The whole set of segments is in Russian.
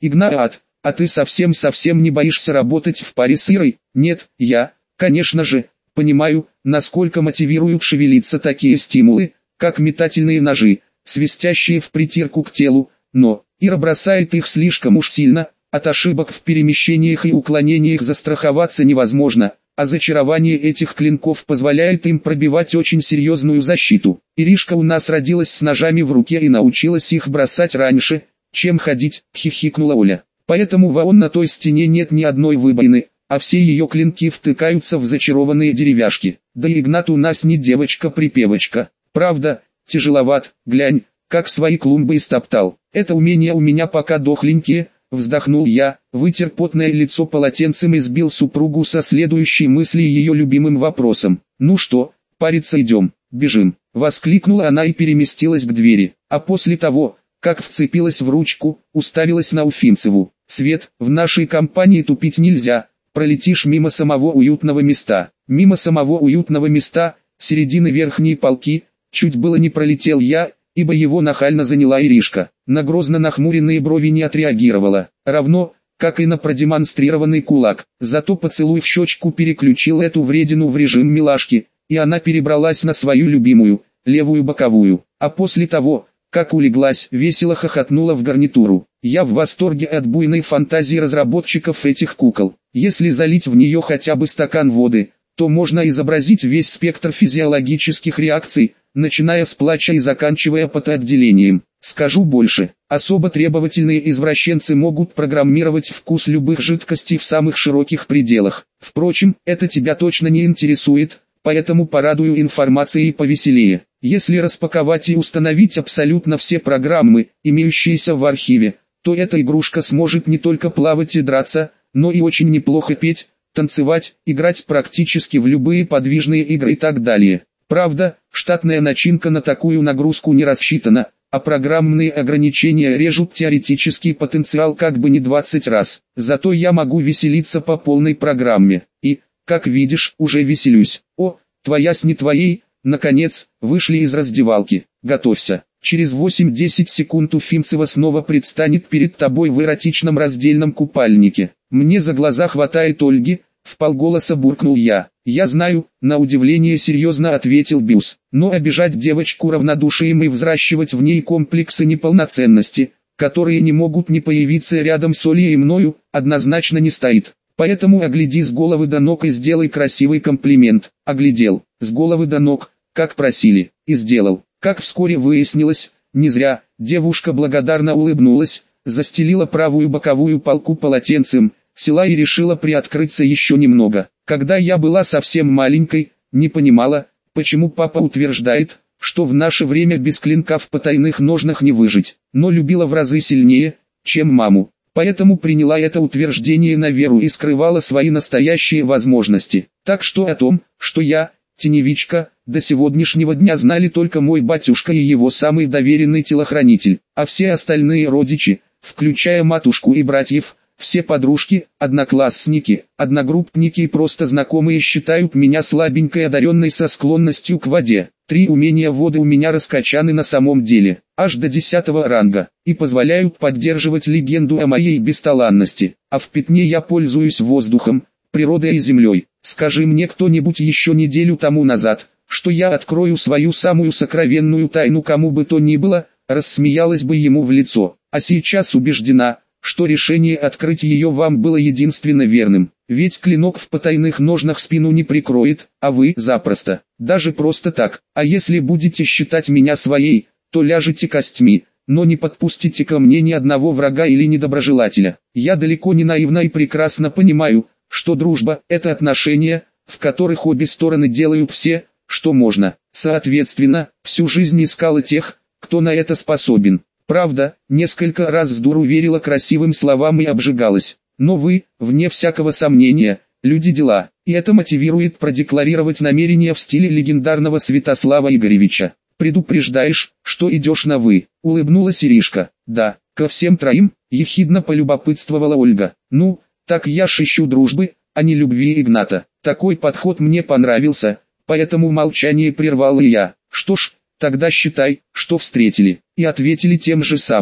Игнат, а ты совсем не боишься работать в паре с Ирой? Нет, я, конечно же, понимаю, насколько мотивируют шевелиться такие стимулы, как метательные ножи, свистящие в притирку к телу, но Ира бросает их слишком уж сильно, от ошибок в перемещениях и уклонениях застраховаться невозможно, а зачарование этих клинков позволяет им пробивать очень серьезную защиту. Иришка у нас родилась с ножами в руке и научилась их бросать раньше, чем ходить, хихикнула Оля. Поэтому вон на той стене нет ни одной выбоины, а все ее клинки втыкаются в зачарованные деревяшки. Да и Игнат у нас не девочка-припевочка. Правда, тяжеловат, глянь, как свои клумбы истоптал. Это умения у меня пока дохленькие, вздохнул я, вытер потное лицо полотенцем и сбил супругу со следующей мысли ее любимым вопросом. Ну что, париться идем, бежим, воскликнула она и переместилась к двери. А после того, как вцепилась в ручку, уставилась на Уфимцеву. Свет, в нашей компании тупить нельзя, пролетишь мимо самого уютного места. Мимо самого уютного места, середины верхней полки, чуть было не пролетел я, ибо его нахально заняла Иришка. На грозно нахмуренные брови не отреагировала, равно, как и на продемонстрированный кулак. Зато поцелуй в щечку переключил эту вредину в режим милашки, и она перебралась на свою любимую, левую боковую. А после того, как улеглась, весело хохотнула в гарнитуру. Я в восторге от буйной фантазии разработчиков этих кукол. Если залить в нее хотя бы стакан воды, то можно изобразить весь спектр физиологических реакций, начиная с плача и заканчивая потоотделением. Скажу больше, особо требовательные извращенцы могут программировать вкус любых жидкостей в самых широких пределах. Впрочем, это тебя точно не интересует, поэтому порадую информацией повеселее. Если распаковать и установить абсолютно все программы, имеющиеся в архиве, то эта игрушка сможет не только плавать и драться, но и очень неплохо петь, танцевать, играть практически в любые подвижные игры и так далее. Правда, штатная начинка на такую нагрузку не рассчитана, а программные ограничения режут теоретический потенциал как бы не 20 раз. Зато я могу веселиться по полной программе. И, как видишь, уже веселюсь. О, твоя с не твоей, наконец, вышли из раздевалки. Готовься. Через 8-10 секунд Уфимцева снова предстанет перед тобой в эротичном раздельном купальнике. Мне за глаза хватает Ольги, вполголоса буркнул я. Я знаю, на удивление серьезно ответил Бюс. Но обижать девочку равнодушием и взращивать в ней комплексы неполноценности, которые не могут не появиться рядом с Олей и мною, однозначно не стоит. Поэтому огляди с головы до ног и сделай красивый комплимент. Оглядел, с головы до ног, как просили, и сделал. Как вскоре выяснилось, не зря, девушка благодарно улыбнулась, застелила правую боковую полку полотенцем, села и решила приоткрыться еще немного. Когда я была совсем маленькой, не понимала, почему папа утверждает, что в наше время без клинка в потайных ножнах не выжить, но любила в разы сильнее, чем маму. Поэтому приняла это утверждение на веру и скрывала свои настоящие возможности. Так что о том, что я, теневичка, до сегодняшнего дня знали только мой батюшка и его самый доверенный телохранитель, а все остальные родичи, включая матушку и братьев, все подружки, одноклассники, одногруппники и просто знакомые считают меня слабенькой одаренной со склонностью к воде. 3 умения воды у меня раскачаны на самом деле, аж до 10-го ранга, и позволяют поддерживать легенду о моей бесталанности. А в пятне я пользуюсь воздухом, природой и землей. Скажи мне кто-нибудь еще неделю тому назад, что я открою свою самую сокровенную тайну кому бы то ни было, рассмеялась бы ему в лицо. А сейчас убеждена, что решение открыть ее вам было единственно верным. Ведь клинок в потайных ножнах спину не прикроет, а вы запросто, даже просто так. А если будете считать меня своей, то ляжете костьми, но не подпустите ко мне ни одного врага или недоброжелателя. Я далеко не наивна и прекрасно понимаю, что дружба – это отношения, в которых обе стороны делают все, что можно. Соответственно, всю жизнь искала тех, кто на это способен. Правда, несколько раз с дуру верила красивым словам и обжигалась. Но вы, вне всякого сомнения, люди дела, и это мотивирует продекларировать намерения в стиле легендарного Святослава Игоревича. Предупреждаешь, что идешь на «вы», улыбнулась Иришка. Да, ко всем троим, ехидно полюбопытствовала Ольга. Ну, так я ж ищу дружбы, а не любви Игната. Такой подход мне понравился, поэтому молчание прервал и я. Что ж, тогда считай, что встретили, и ответили тем же самым.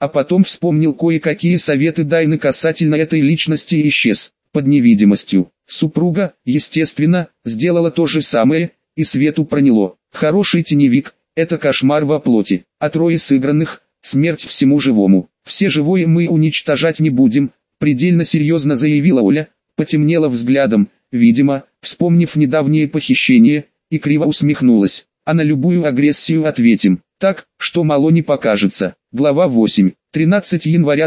а потом вспомнил кое-какие советы Дайны касательно этой личности и исчез под невидимостью. Супруга, естественно, сделала то же самое, и Свету проняло. Хороший теневик – это кошмар во плоти, а трое сыгранных – смерть всему живому. Все живое мы уничтожать не будем, предельно серьезно заявила Оля, потемнела взглядом, видимо, вспомнив недавнее похищение, и криво усмехнулась. А на любую агрессию ответим, так, что мало не покажется. Глава 8. 13 января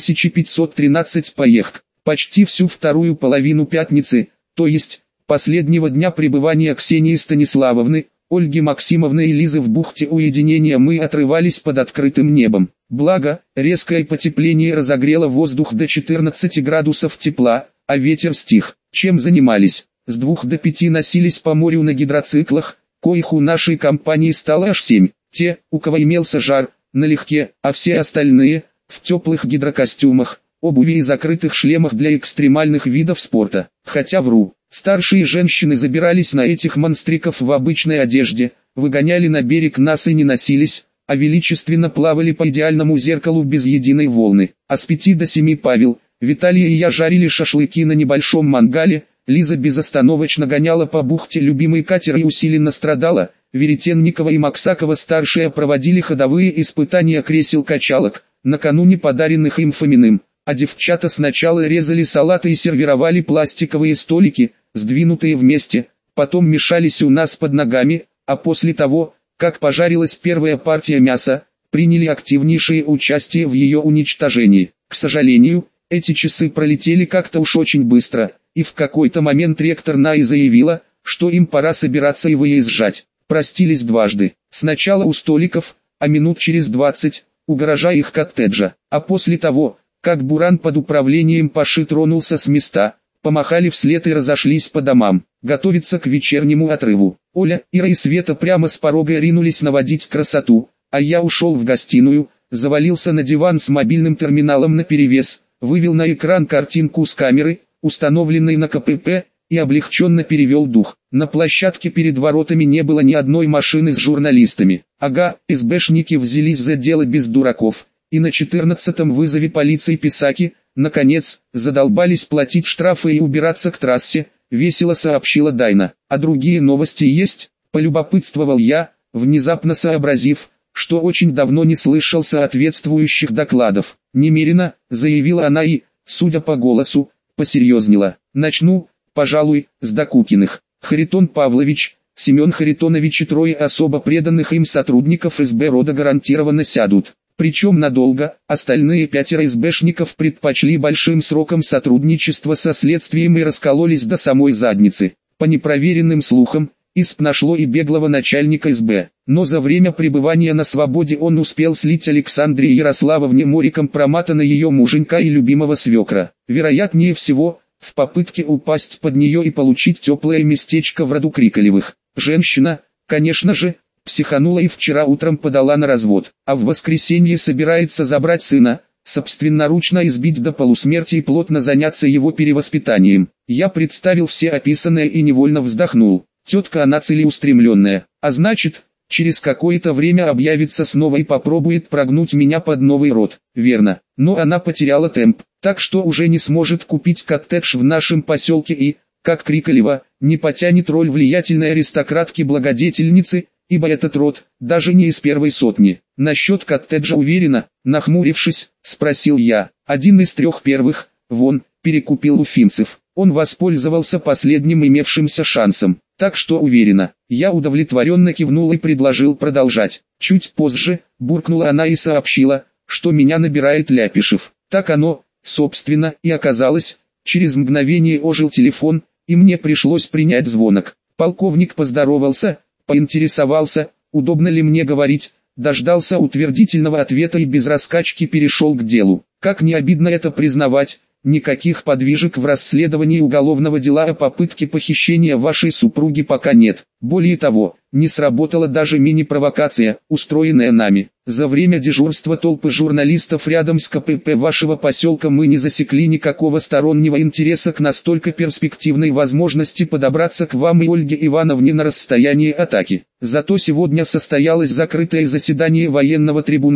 2513 поехк. Почти всю вторую половину пятницы, то есть, последнего дня пребывания Ксении Станиславовны, Ольги Максимовны и Лизы в бухте уединения мы отрывались под открытым небом. Благо, резкое потепление разогрело воздух до 14 градусов тепла, а ветер стих. Чем занимались? С 2 до 5 носились по морю на гидроциклах, коих у нашей компании стало аж 7. Те, у кого имелся жар, налегке, а все остальные, в теплых гидрокостюмах, обуви и закрытых шлемах для экстремальных видов спорта. Хотя вру, старшие женщины забирались на этих монстриков в обычной одежде, выгоняли на берег нас и не носились, а величественно плавали по идеальному зеркалу без единой волны. А с 5 до 7 Павел, Виталий и я жарили шашлыки на небольшом мангале, Лиза безостановочно гоняла по бухте любимый катер и усиленно страдала, Веретенникова и Максакова-старшие проводили ходовые испытания кресел-качалок, накануне подаренных им Фоминым, а девчата сначала резали салаты и сервировали пластиковые столики, сдвинутые вместе, потом мешались у нас под ногами, а после того, как пожарилась первая партия мяса, приняли активнейшее участие в ее уничтожении. К сожалению, эти часы пролетели как-то уж очень быстро, и в какой-то момент ректор НАИ заявила, что им пора собираться и выезжать. Простились дважды, сначала у столиков, а минут через 20, у гаража их коттеджа, а после того, как Буран под управлением Паши тронулся с места, помахали вслед и разошлись по домам, готовиться к вечернему отрыву. Оля, Ира и Света прямо с порога ринулись наводить красоту, а я ушел в гостиную, завалился на диван с мобильным терминалом наперевес, вывел на экран картинку с камеры, установленной на КПП, и облегченно перевел дух. На площадке перед воротами не было ни одной машины с журналистами. Ага, СБшники взялись за дело без дураков, и на 14-м вызове полиции писаки, наконец, задолбались платить штрафы и убираться к трассе, весело сообщила Дайна. А другие новости есть? Полюбопытствовал я, внезапно сообразив, что очень давно не слышал соответствующих докладов. Немерено, заявила она и, судя по голосу, посерьезнела. Начну, пожалуй, с Докукиных. Харитон Павлович, Семен Харитонович и трое особо преданных им сотрудников СБ рода гарантированно сядут. Причем надолго, остальные 5 СБшников предпочли большим сроком сотрудничества со следствием и раскололись до самой задницы. По непроверенным слухам, ИСП нашло и беглого начальника СБ, но за время пребывания на свободе он успел слить Александре Ярославовне море компромата на ее муженька и любимого свекра. Вероятнее всего, в попытке упасть под нее и получить теплое местечко в роду Крикалевых. Женщина, конечно же, психанула и вчера утром подала на развод, а в воскресенье собирается забрать сына, собственноручно избить до полусмерти и плотно заняться его перевоспитанием. Я представил все описанное и невольно вздохнул. Тетка она целеустремленная, а значит, через какое-то время объявится снова и попробует прогнуть меня под новый род. Верно, но она потеряла темп, так что уже не сможет купить коттедж в нашем поселке и, как Крикалева, не потянет роль влиятельной аристократки-благодетельницы, ибо этот род, даже не из первой сотни. Насчет коттеджа уверена, нахмурившись, спросил я. Один из 3 первых, вон, перекупил уфимцев. Он воспользовался последним имевшимся шансом. Так что уверена, я удовлетворенно кивнул и предложил продолжать. Чуть позже, буркнула она и сообщила, что меня набирает Ляпишев. Так оно, собственно, и оказалось. Через мгновение ожил телефон, и мне пришлось принять звонок. Полковник поздоровался, поинтересовался, удобно ли мне говорить, дождался утвердительного ответа и без раскачки перешел к делу. Как не обидно это признавать, никаких подвижек в расследовании уголовного дела о попытке похищения вашей супруги пока нет. Более того, не сработала даже мини-провокация, устроенная нами. За время дежурства толпы журналистов рядом с КПП вашего поселка мы не засекли никакого стороннего интереса к настолько перспективной возможности подобраться к вам и Ольге Ивановне на расстоянии атаки. Зато сегодня состоялось закрытое заседание военного трибунала,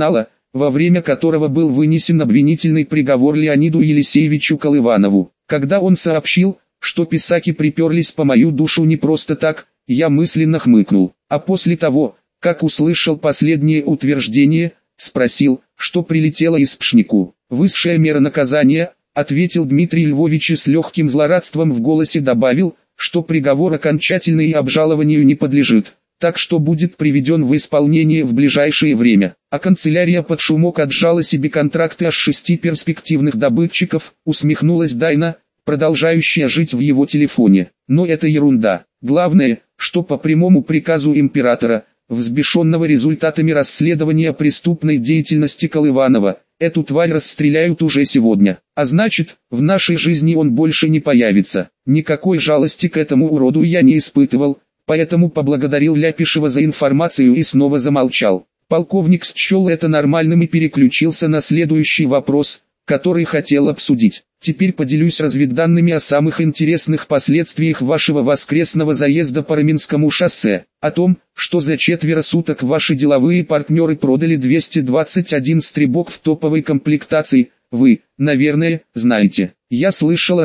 во время которого был вынесен обвинительный приговор Леониду Елисеевичу Колыванову. Когда он сообщил, что писаки приперлись по мою душу не просто так, я мысленно хмыкнул, а после того, как услышал последнее утверждение, спросил, что прилетело из Пшнику. «Высшая мера наказания», — ответил Дмитрий Львович и с легким злорадством в голосе добавил, что приговор окончательный и обжалованию не подлежит, так что будет приведен в исполнение в ближайшее время. А канцелярия под шумок отжала себе контракты аж 6 перспективных добытчиков, усмехнулась Дайна, продолжающая жить в его телефоне. Но это ерунда. Главное, что по прямому приказу императора, взбешенного результатами расследования преступной деятельности Колыванова, эту тварь расстреляют уже сегодня. А значит, в нашей жизни он больше не появится. Никакой жалости к этому уроду я не испытывал, поэтому поблагодарил Ляпишева за информацию и снова замолчал. Полковник счел это нормальным и переключился на следующий вопрос, который хотел обсудить. Теперь поделюсь разведданными о самых интересных последствиях вашего воскресного заезда по Раменскому шоссе. О том, что за 4 суток ваши деловые партнеры продали 221 стрибок в топовой комплектации, вы, наверное, знаете. Я слышал о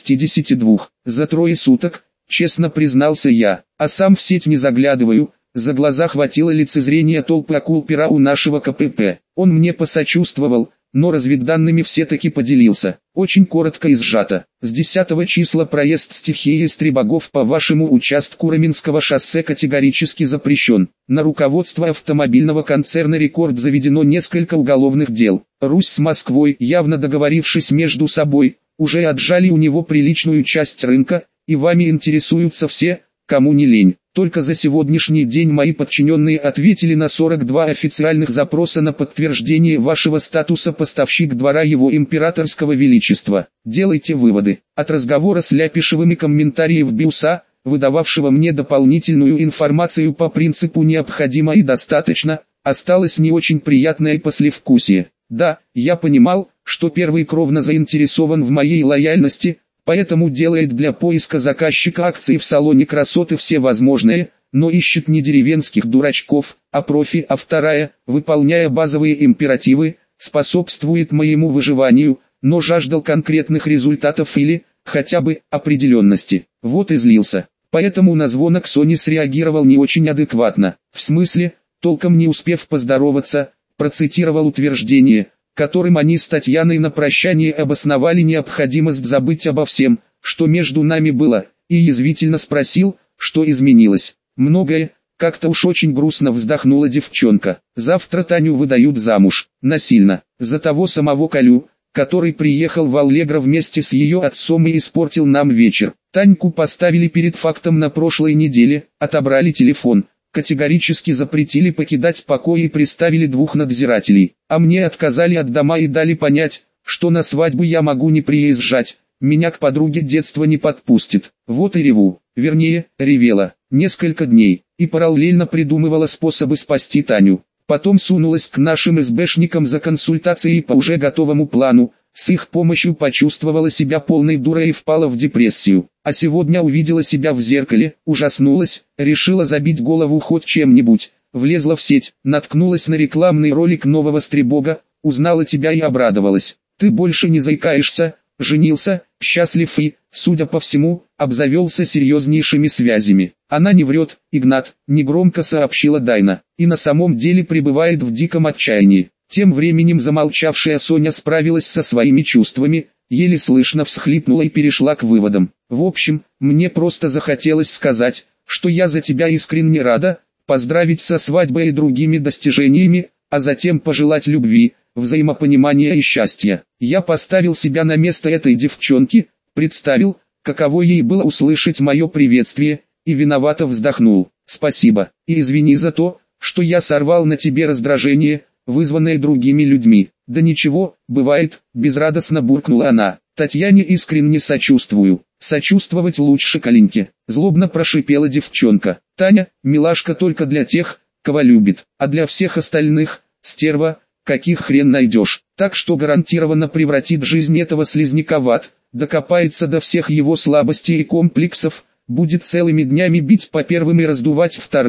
162. За 3 суток, честно признался я, а сам в сеть не заглядываю. За глаза хватило лицезрения толпы акул-пера у нашего КПП. Он мне посочувствовал, но разведданными все-таки поделился. Очень коротко и сжато. С 10 числа проезд стихии Стрибогов по вашему участку Раменского шоссе категорически запрещен. На руководство автомобильного концерна «Рекорд» заведено несколько уголовных дел. Русь с Москвой, явно договорившись между собой, уже отжали у него приличную часть рынка, и вами интересуются все, кому не лень. Только за сегодняшний день мои подчиненные ответили на 42 официальных запроса на подтверждение вашего статуса поставщик двора его императорского величества. Делайте выводы. От разговора с Ляпишевым и комментариев Биуса, выдававшего мне дополнительную информацию по принципу «необходимо и достаточно», осталось не очень приятное послевкусие. Да, я понимал, что первый кровно заинтересован в моей лояльности, поэтому делает для поиска заказчика акций в салоне красоты все возможное, но ищет не деревенских дурачков, а профи, а вторая, выполняя базовые императивы, способствует моему выживанию, но жаждал конкретных результатов или, хотя бы, определенности. Вот и злился. Поэтому на звонок Сони среагировал не очень адекватно. В смысле, толком не успев поздороваться, процитировал утверждение, которым они с Татьяной на прощание обосновали необходимость забыть обо всем, что между нами было, и язвительно спросил, что изменилось. Многое, как-то уж очень грустно вздохнула девчонка. Завтра Таню выдают замуж, насильно, за того самого Колю, который приехал в Аллегро вместе с ее отцом и испортил нам вечер. Таньку поставили перед фактом на прошлой неделе, отобрали телефон, категорически запретили покидать покой и приставили 2 надзирателей, а мне отказали от дома и дали понять, что на свадьбу я могу не приезжать, меня к подруге детства не подпустит. Вот и реву, вернее, ревела, несколько дней, и параллельно придумывала способы спасти Таню. Потом сунулась к нашим СБшникам за консультацией по уже готовому плану, с их помощью почувствовала себя полной дурой и впала в депрессию. А сегодня увидела себя в зеркале, ужаснулась, решила забить голову хоть чем-нибудь, влезла в сеть, наткнулась на рекламный ролик нового Стрибога, узнала тебя и обрадовалась. Ты больше не заикаешься, женился, счастлив и, судя по всему, обзавелся серьезнейшими связями. Она не врет, Игнат, негромко сообщила Дайна, и на самом деле пребывает в диком отчаянии. Тем временем замолчавшая Соня справилась со своими чувствами, еле слышно всхлипнула и перешла к выводам. В общем, мне просто захотелось сказать, что я за тебя искренне рада, поздравить со свадьбой и другими достижениями, а затем пожелать любви, взаимопонимания и счастья. Я поставил себя на место этой девчонки, представил, каково ей было услышать мое приветствие, и виновато вздохнул. Спасибо, и извини за то, что я сорвал на тебе раздражение, вызванное другими людьми. Да ничего, бывает, безрадостно буркнула она. Татьяне искренне сочувствую. Сочувствовать лучше Калиньке. Злобно прошипела девчонка. Таня, милашка только для тех, кого любит, а для всех остальных, стерва, каких хрен найдешь. Так что гарантированно превратит жизнь этого слизняка в ад, докопается до всех его слабостей и комплексов, будет целыми днями бить по первым и раздувать вторые,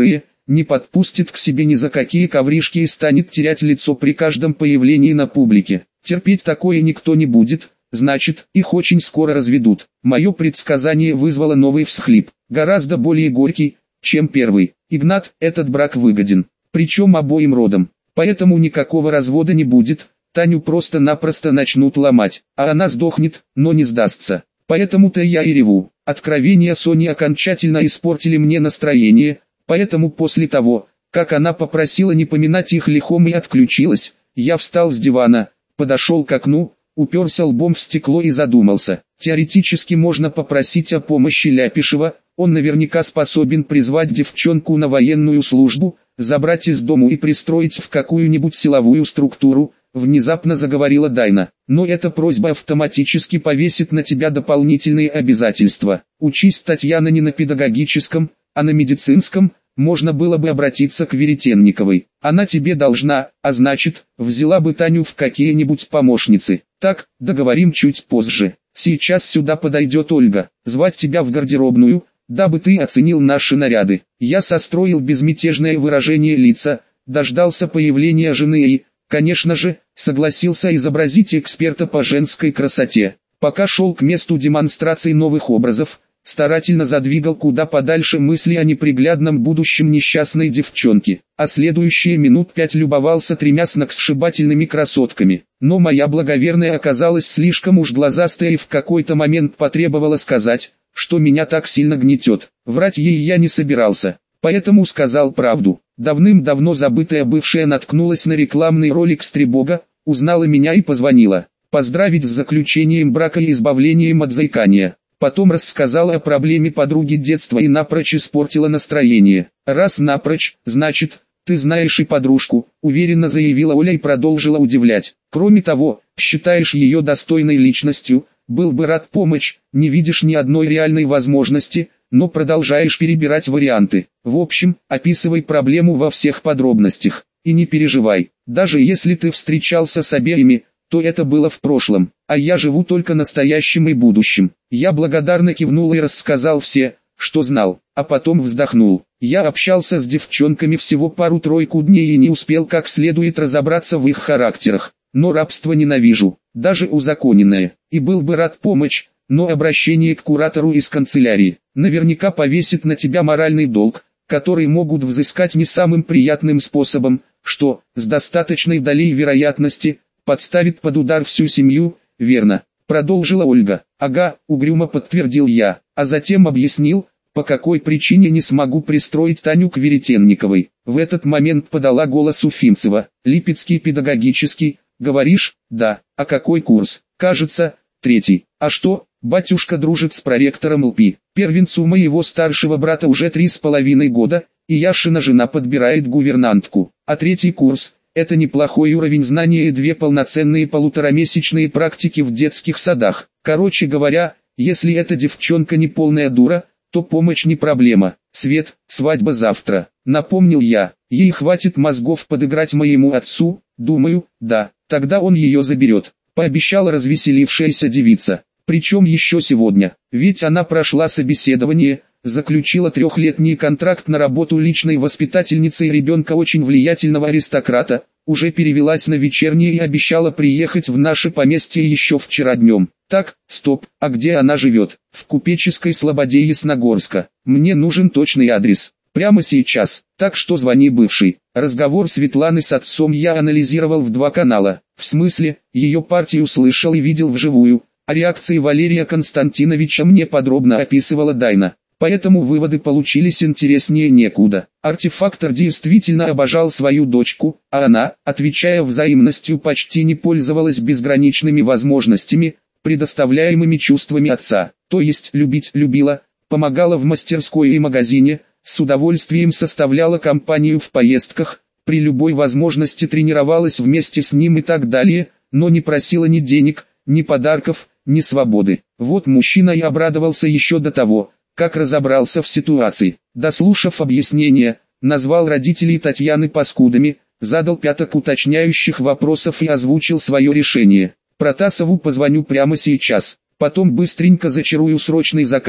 не подпустит к себе ни за какие ковришки и станет терять лицо при каждом появлении на публике. Терпеть такое никто не будет, значит, их очень скоро разведут. Мое предсказание вызвало новый всхлип, гораздо более горький, чем первый. Игнат, этот брак выгоден, причем обоим родам, поэтому никакого развода не будет, Таню просто-напросто начнут ломать, а она сдохнет, но не сдастся. Поэтому-то я и реву. Откровения Сони окончательно испортили мне настроение, поэтому после того, как она попросила не поминать их лихом и отключилась, я встал с дивана, подошел к окну, уперся лбом в стекло и задумался. Теоретически можно попросить о помощи Ляпишева, он наверняка способен призвать девчонку на военную службу, забрать из дому и пристроить в какую-нибудь силовую структуру, внезапно заговорила Дайна. Но эта просьба автоматически повесит на тебя дополнительные обязательства. Учись, Татьяна, не на педагогическом, а на медицинском, можно было бы обратиться к Веретенниковой. Она тебе должна, а значит, взяла бы Таню в какие-нибудь помощницы. Так, договорим чуть позже. Сейчас сюда подойдет Ольга, звать тебя в гардеробную, дабы ты оценил наши наряды. Я состроил безмятежное выражение лица, дождался появления жены и, конечно же, согласился изобразить эксперта по женской красоте. Пока шел к месту демонстрации новых образов, старательно задвигал куда подальше мысли о неприглядном будущем несчастной девчонки, а следующие минут 5 любовался тремя сногсшибательными красотками. Но моя благоверная оказалась слишком уж глазастая и в какой-то момент потребовала сказать, что меня так сильно гнетет. Врать ей я не собирался, поэтому сказал правду. Давным-давно забытая бывшая наткнулась на рекламный ролик Стребога, узнала меня и позвонила. Поздравить с заключением брака и избавлением от заикания. Потом рассказала о проблеме подруги детства и напрочь испортила настроение. Раз напрочь, значит, ты знаешь и подружку, уверенно заявила Оля и продолжила удивлять. Кроме того, считаешь ее достойной личностью, был бы рад помочь, не видишь ни одной реальной возможности, но продолжаешь перебирать варианты. В общем, описывай проблему во всех подробностях. И не переживай, даже если ты встречался с обеими, то это было в прошлом, а я живу только настоящим и будущим. Я благодарно кивнул и рассказал все, что знал, а потом вздохнул. Я общался с девчонками всего пару-тройку дней и не успел как следует разобраться в их характерах, но рабство ненавижу, даже узаконенное, и был бы рад помочь, но обращение к куратору из канцелярии наверняка повесит на тебя моральный долг, который могут взыскать не самым приятным способом, что, с достаточной долей вероятности, подставит под удар всю семью, верно, продолжила Ольга. Ага, угрюмо подтвердил я, а затем объяснил, по какой причине не смогу пристроить Таню к Веретенниковой. В этот момент подала голос Уфимцева. Липецкий педагогический, говоришь? Да. А какой курс? Кажется, 3. А что, батюшка дружит с проректором ЛПИ. Первенцу моего старшего брата уже 3,5 года, и Яшина жена подбирает гувернантку. А 3 курс – это неплохой уровень знания и 2 полноценные полуторамесячные практики в детских садах. Короче говоря, если эта девчонка не полная дура, то помощь не проблема. Свет, свадьба завтра. Напомнил я, ей хватит мозгов подыграть моему отцу, думаю, да, тогда он ее заберет. Пообещала развеселившаяся девица. Причем еще сегодня, ведь она прошла собеседование, заключила 3-летний контракт на работу личной воспитательницей ребенка очень влиятельного аристократа, уже перевелась на вечернее и обещала приехать в наше поместье еще вчера днем. Так, стоп, а где она живет? В купеческой слободе Ясногорска. Мне нужен точный адрес. Прямо сейчас. Так что звони бывший. Разговор Светланы с отцом я анализировал в 2 канала. В смысле, ее партию слышал и видел вживую. А реакции Валерия Константиновича мне подробно описывала Дайна. Поэтому выводы получились интереснее некуда. Артефактор действительно обожал свою дочку, а она, отвечая взаимностью, почти не пользовалась безграничными возможностями, предоставляемыми чувствами отца. То есть любить любила, помогала в мастерской и магазине, с удовольствием составляла компанию в поездках, при любой возможности тренировалась вместе с ним и так далее, но не просила ни денег, ни подарков, ни свободы. Вот мужчина и обрадовался еще до того, как разобрался в ситуации. Дослушав объяснение, назвал родителей Татьяны паскудами, задал 5 уточняющих вопросов и озвучил свое решение. Протасову позвоню прямо сейчас, потом быстренько зачарую срочный заказ,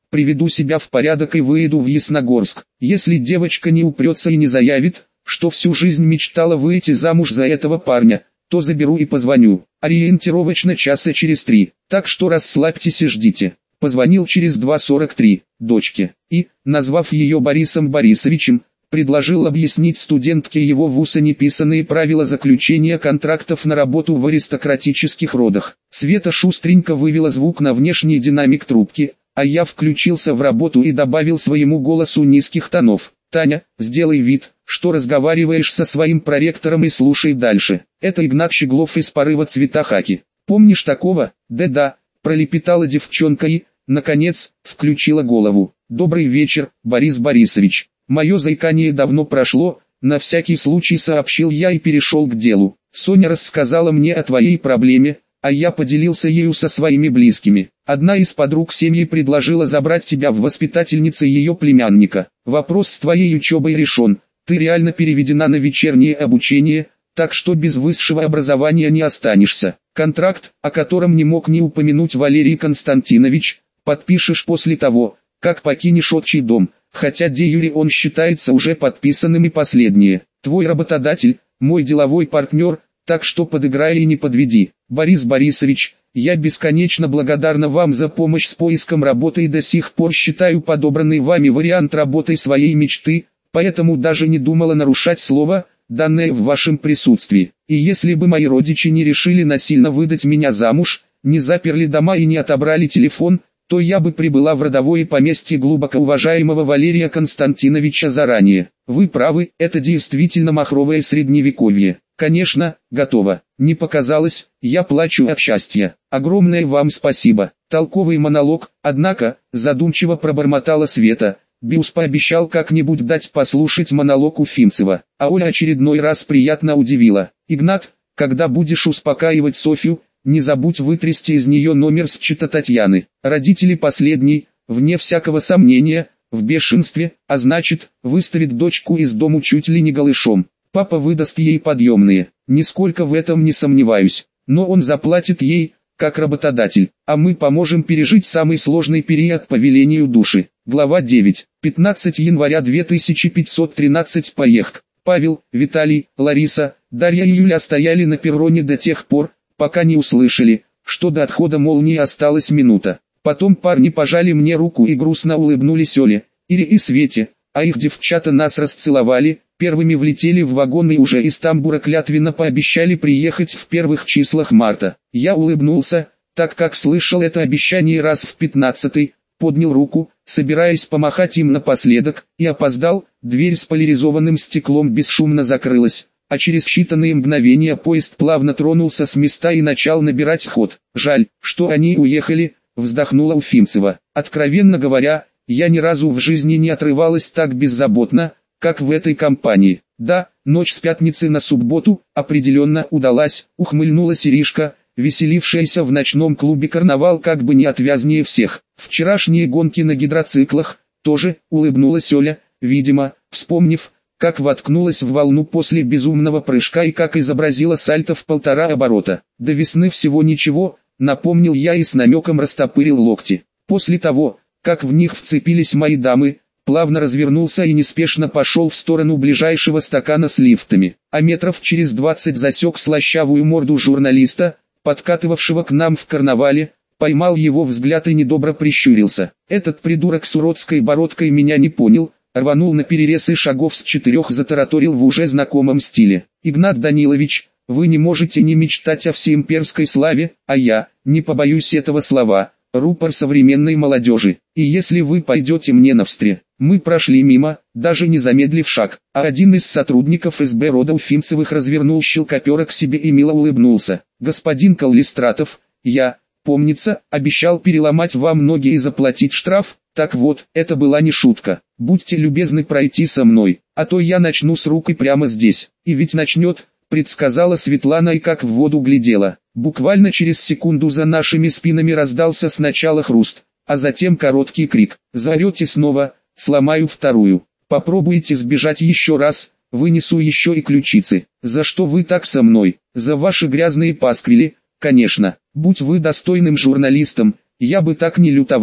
приведу себя в порядок и выеду в Ясногорск. Если девочка не упрется и не заявит, что всю жизнь мечтала выйти замуж за этого парня, то заберу и позвоню. Ориентировочно часа через 3, так что расслабьтесь и ждите. Позвонил через 2:43 дочке и, назвав ее Борисом Борисовичем, предложил объяснить студентке его вуза неписанные правила заключения контрактов на работу в аристократических родах. Света шустренько вывела звук на внешний динамик трубки, а я включился в работу и добавил своему голосу низких тонов. «Таня, сделай вид, что разговариваешь со своим проректором и слушай дальше. Это Игнат Щеглов из порыва цвета хаки. Помнишь такого?» «Да-да», пролепетала девчонка и, наконец, включила голову. «Добрый вечер, Борис Борисович. Мое заикание давно прошло», на всякий случай сообщил я и перешел к делу. «Соня рассказала мне о твоей проблеме, а я поделился ею со своими близкими. Одна из подруг семьи предложила забрать тебя в воспитательницы ее племянника. Вопрос с твоей учебой решен, ты реально переведена на вечернее обучение, так что без высшего образования не останешься. Контракт, о котором не мог не упомянуть Валерий Константинович, подпишешь после того, как покинешь отчий дом, хотя де юре он считается уже подписанным и последнее. Твой работодатель, мой деловой партнер, так что подыграй и не подведи. Борис Борисович, я бесконечно благодарна вам за помощь с поиском работы и до сих пор считаю подобранный вами вариант работы своей мечты, поэтому даже не думала нарушать слово, данное в вашем присутствии. И если бы мои родичи не решили насильно выдать меня замуж, не заперли дома и не отобрали телефон, то я бы прибыла в родовое поместье глубоко уважаемого Валерия Константиновича заранее. Вы правы, это действительно махровое средневековье. Конечно, готово. Не показалось, я плачу от счастья. Огромное вам спасибо. Толковый монолог, однако, задумчиво пробормотала Света. Бюс пообещал как-нибудь дать послушать монолог Уфимцева. А Оля очередной раз приятно удивила. Игнат, когда будешь успокаивать Софью, не забудь вытрясти из нее номер с чата Татьяны. Родители последней, вне всякого сомнения, в бешенстве, а значит, выставит дочку из дому чуть ли не голышом. Папа выдаст ей подъемные, нисколько в этом не сомневаюсь, но он заплатит ей, как работодатель, а мы поможем пережить самый сложный период по велению души. Глава 9. 15 января 2513. Поехк. Павел, Виталий, Лариса, Дарья и Юля стояли на перроне до тех пор, пока не услышали, что до отхода молнии осталась минута. Потом парни пожали мне руку и грустно улыбнулись Оле, Ире и Свете, а их девчата нас расцеловали. Первыми влетели в вагон и уже из тамбура клятвенно пообещали приехать в первых числах марта. Я улыбнулся, так как слышал это обещание раз в 15-й, поднял руку, собираясь помахать им напоследок, и опоздал. Дверь с поляризованным стеклом бесшумно закрылась, а через считанные мгновения поезд плавно тронулся с места и начал набирать ход. «Жаль, что они уехали», вздохнула Уфимцева. «Откровенно говоря, я ни разу в жизни не отрывалась так беззаботно, как в этой компании. Да, ночь с пятницы на субботу определенно удалась», ухмыльнулась Иришка, веселившаяся в ночном клубе «Карнавал» как бы неотвязнее всех. «Вчерашние гонки на гидроциклах», тоже, улыбнулась Оля, видимо, вспомнив, как воткнулась в волну после безумного прыжка и как изобразила сальто в 1,5 оборота. «До весны всего ничего», напомнил я и с намеком растопырил локти. После того, как в них вцепились мои дамы, плавно развернулся и неспешно пошел в сторону ближайшего стакана с лифтами, а метров через 20 засек слащавую морду журналиста, подкатывавшего к нам в карнавале, поймал его взгляд и недобро прищурился. Этот придурок с уродской бородкой меня не понял, рванул наперерез и шагов с 4 затараторил в уже знакомом стиле. «Игнат Данилович, вы не можете не мечтать о всеимперской славе, а я, не побоюсь этого слова, рупор современной молодежи, и если вы пойдете мне навстречу». Мы прошли мимо, даже не замедлив шаг, а один из сотрудников СБ рода Уфимцевых развернул щелкопера к себе и мило улыбнулся. «Господин Каллистратов, я, помнится, обещал переломать вам ноги и заплатить штраф, так вот, это была не шутка. Будьте любезны пройти со мной, а то я начну с рук и прямо здесь». «И ведь начнет», предсказала Светлана и как в воду глядела. Буквально через секунду за нашими спинами раздался сначала хруст, а затем короткий крик. «Заорете снова, сломаю вторую. Попробуйте сбежать еще раз, вынесу еще и ключицы». «За что вы так со мной?» «За ваши грязные пасквили, конечно. Будь вы достойным журналистом, я бы так не лютовал».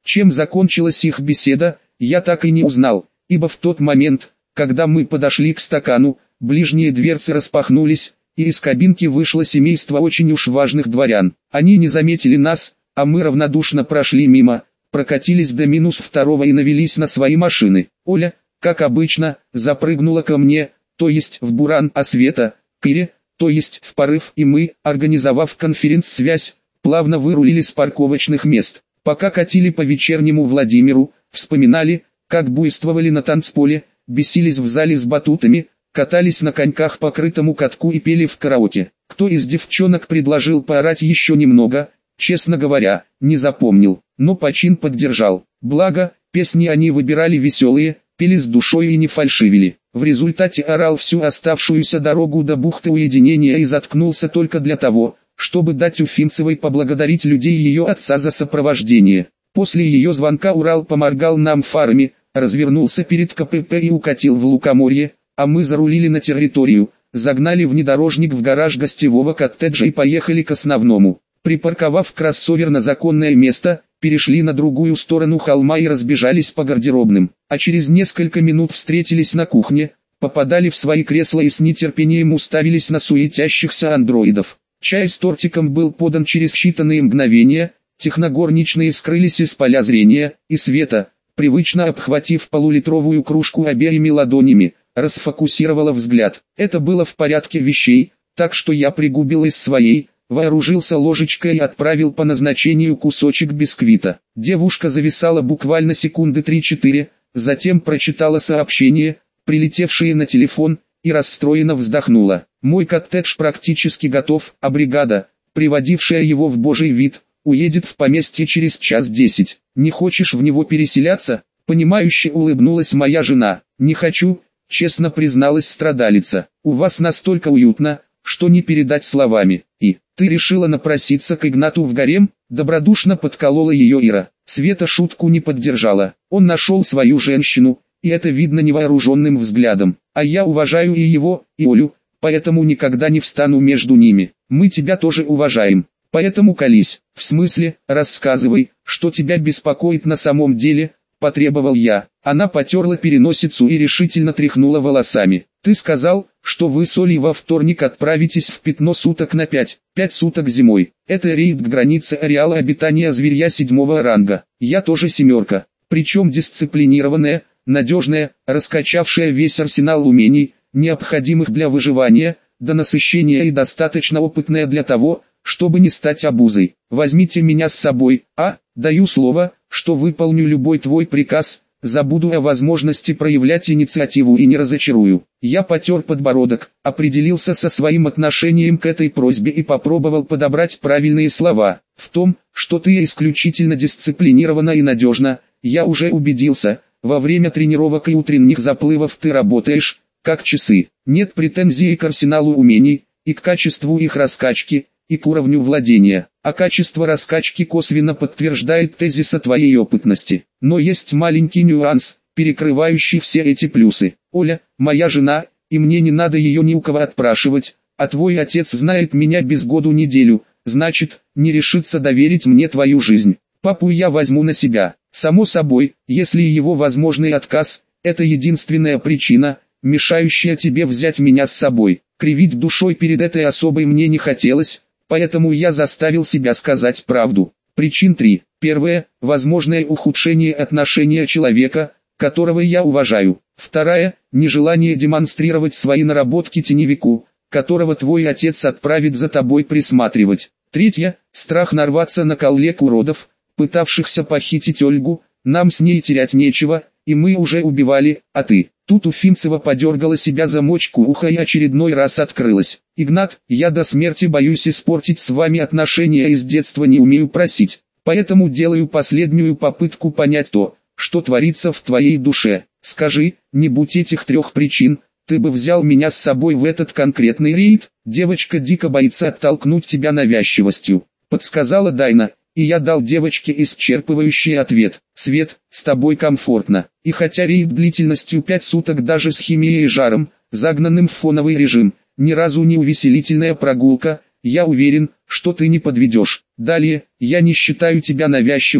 Чем закончилась их беседа, я так и не узнал, ибо в тот момент, когда мы подошли к стакану, ближние дверцы распахнулись, и из кабинки вышло семейство очень уж важных дворян. Они не заметили нас, а мы равнодушно прошли мимо, прокатились до -2 и навелись на свои машины. Оля, как обычно, запрыгнула ко мне, то есть в Буран, а Света, к Ире, то есть в Порыв, и мы, организовав конференц-связь, плавно вырулили с парковочных мест. Пока катили по вечернему Владимиру, вспоминали, как буйствовали на танцполе, бесились в зале с батутами, катались на коньках по крытому катку и пели в караоке. Кто из девчонок предложил поорать еще немного, честно говоря, не запомнил, но почин поддержал. Благо, песни они выбирали веселые, пели с душой и не фальшивили. В результате орал всю оставшуюся дорогу до бухты уединения и заткнулся только для того, чтобы дать Уфимцевой поблагодарить людей ее отца за сопровождение. После ее звонка Урал поморгал нам фарами, развернулся перед КПП и укатил в Лукоморье, а мы зарулили на территорию, загнали внедорожник в гараж гостевого коттеджа и поехали к основному. Припарковав кроссовер на законное место, перешли на другую сторону холма и разбежались по гардеробным, а через несколько минут встретились на кухне, попадали в свои кресла и с нетерпением уставились на суетящихся андроидов. Чай с тортиком был подан через считанные мгновения, техногорничные скрылись из поля зрения, и Света, привычно обхватив полулитровую кружку обеими ладонями, расфокусировала взгляд. Это было в порядке вещей, так что я пригубил из своей, вооружился ложечкой и отправил по назначению кусочек бисквита. Девушка зависала буквально секунды 3-4, затем прочитала сообщение, прилетевшее на телефон, и расстроенно вздохнула. Мой коттедж практически готов, а бригада, приводившая его в божий вид, уедет в поместье через 1:10. Не хочешь в него переселяться? Понимающе улыбнулась моя жена. Не хочу, честно призналась страдалица. У вас настолько уютно, что не передать словами. И ты решила напроситься к Игнату в гарем? Добродушно подколола ее Ира. Света шутку не поддержала. Он нашел свою женщину, и это видно невооруженным взглядом. А я уважаю и его, и Олю, поэтому никогда не встану между ними. Мы тебя тоже уважаем. Поэтому колись. В смысле, рассказывай, что тебя беспокоит на самом деле, потребовал я. Она потерла переносицу и решительно тряхнула волосами. Ты сказал, что вы с Олей во вторник отправитесь в Пятно суток на 5 суток зимой. Это рейд к границе ареала обитания зверья 7-го ранга. Я тоже 7, причем дисциплинированная, надежная, раскачавшая весь арсенал умений, необходимых для выживания, до насыщения и достаточно опытная для того, чтобы не стать обузой. Возьмите меня с собой, даю слово, что выполню любой твой приказ, забуду о возможности проявлять инициативу и не разочарую. Я потер подбородок, определился со своим отношением к этой просьбе и попробовал подобрать правильные слова. В том, что ты исключительно дисциплинирована и надежна, я уже убедился, во время тренировок и утренних заплывов ты работаешь, как часы. Нет претензий к арсеналу умений, и к качеству их раскачки, и к уровню владения, а качество раскачки косвенно подтверждает тезис о твоей опытности. Но есть маленький нюанс, перекрывающий все эти плюсы. Оля, моя жена, и мне не надо ее ни у кого отпрашивать, а твой отец знает меня без году неделю, значит, не решится доверить мне твою жизнь. Папу я возьму на себя. Само собой, если его возможный отказ, это единственная причина, мешающая тебе взять меня с собой. Кривить душой перед этой особой мне не хотелось, поэтому я заставил себя сказать правду. Причин 3. Первая – возможное ухудшение отношения человека, которого я уважаю. Вторая – нежелание демонстрировать свои наработки теневику, которого твой отец отправит за тобой присматривать. Третья – страх нарваться на коллег уродов, пытавшихся похитить Ольгу, нам с ней терять нечего, и мы уже убивали, а ты. Тут Уфимцева подергала себя за мочку уха и очередной раз открылась. Игнат, я до смерти боюсь испортить с вами отношения и с детства не умею просить, поэтому делаю последнюю попытку понять то, что творится в твоей душе. Скажи, не будь этих 3 причин, ты бы взял меня с собой в этот конкретный рейд? Девочка дико боится оттолкнуть тебя навязчивостью, подсказала Дайна. И я дал девочке исчерпывающий ответ. Свет, с тобой комфортно. И хотя рейд длительностью 5 суток даже с химией и жаром, загнанным в фоновый режим, ни разу не увеселительная прогулка, я уверен, что ты не подведешь. Далее, я не считаю тебя навязчивой,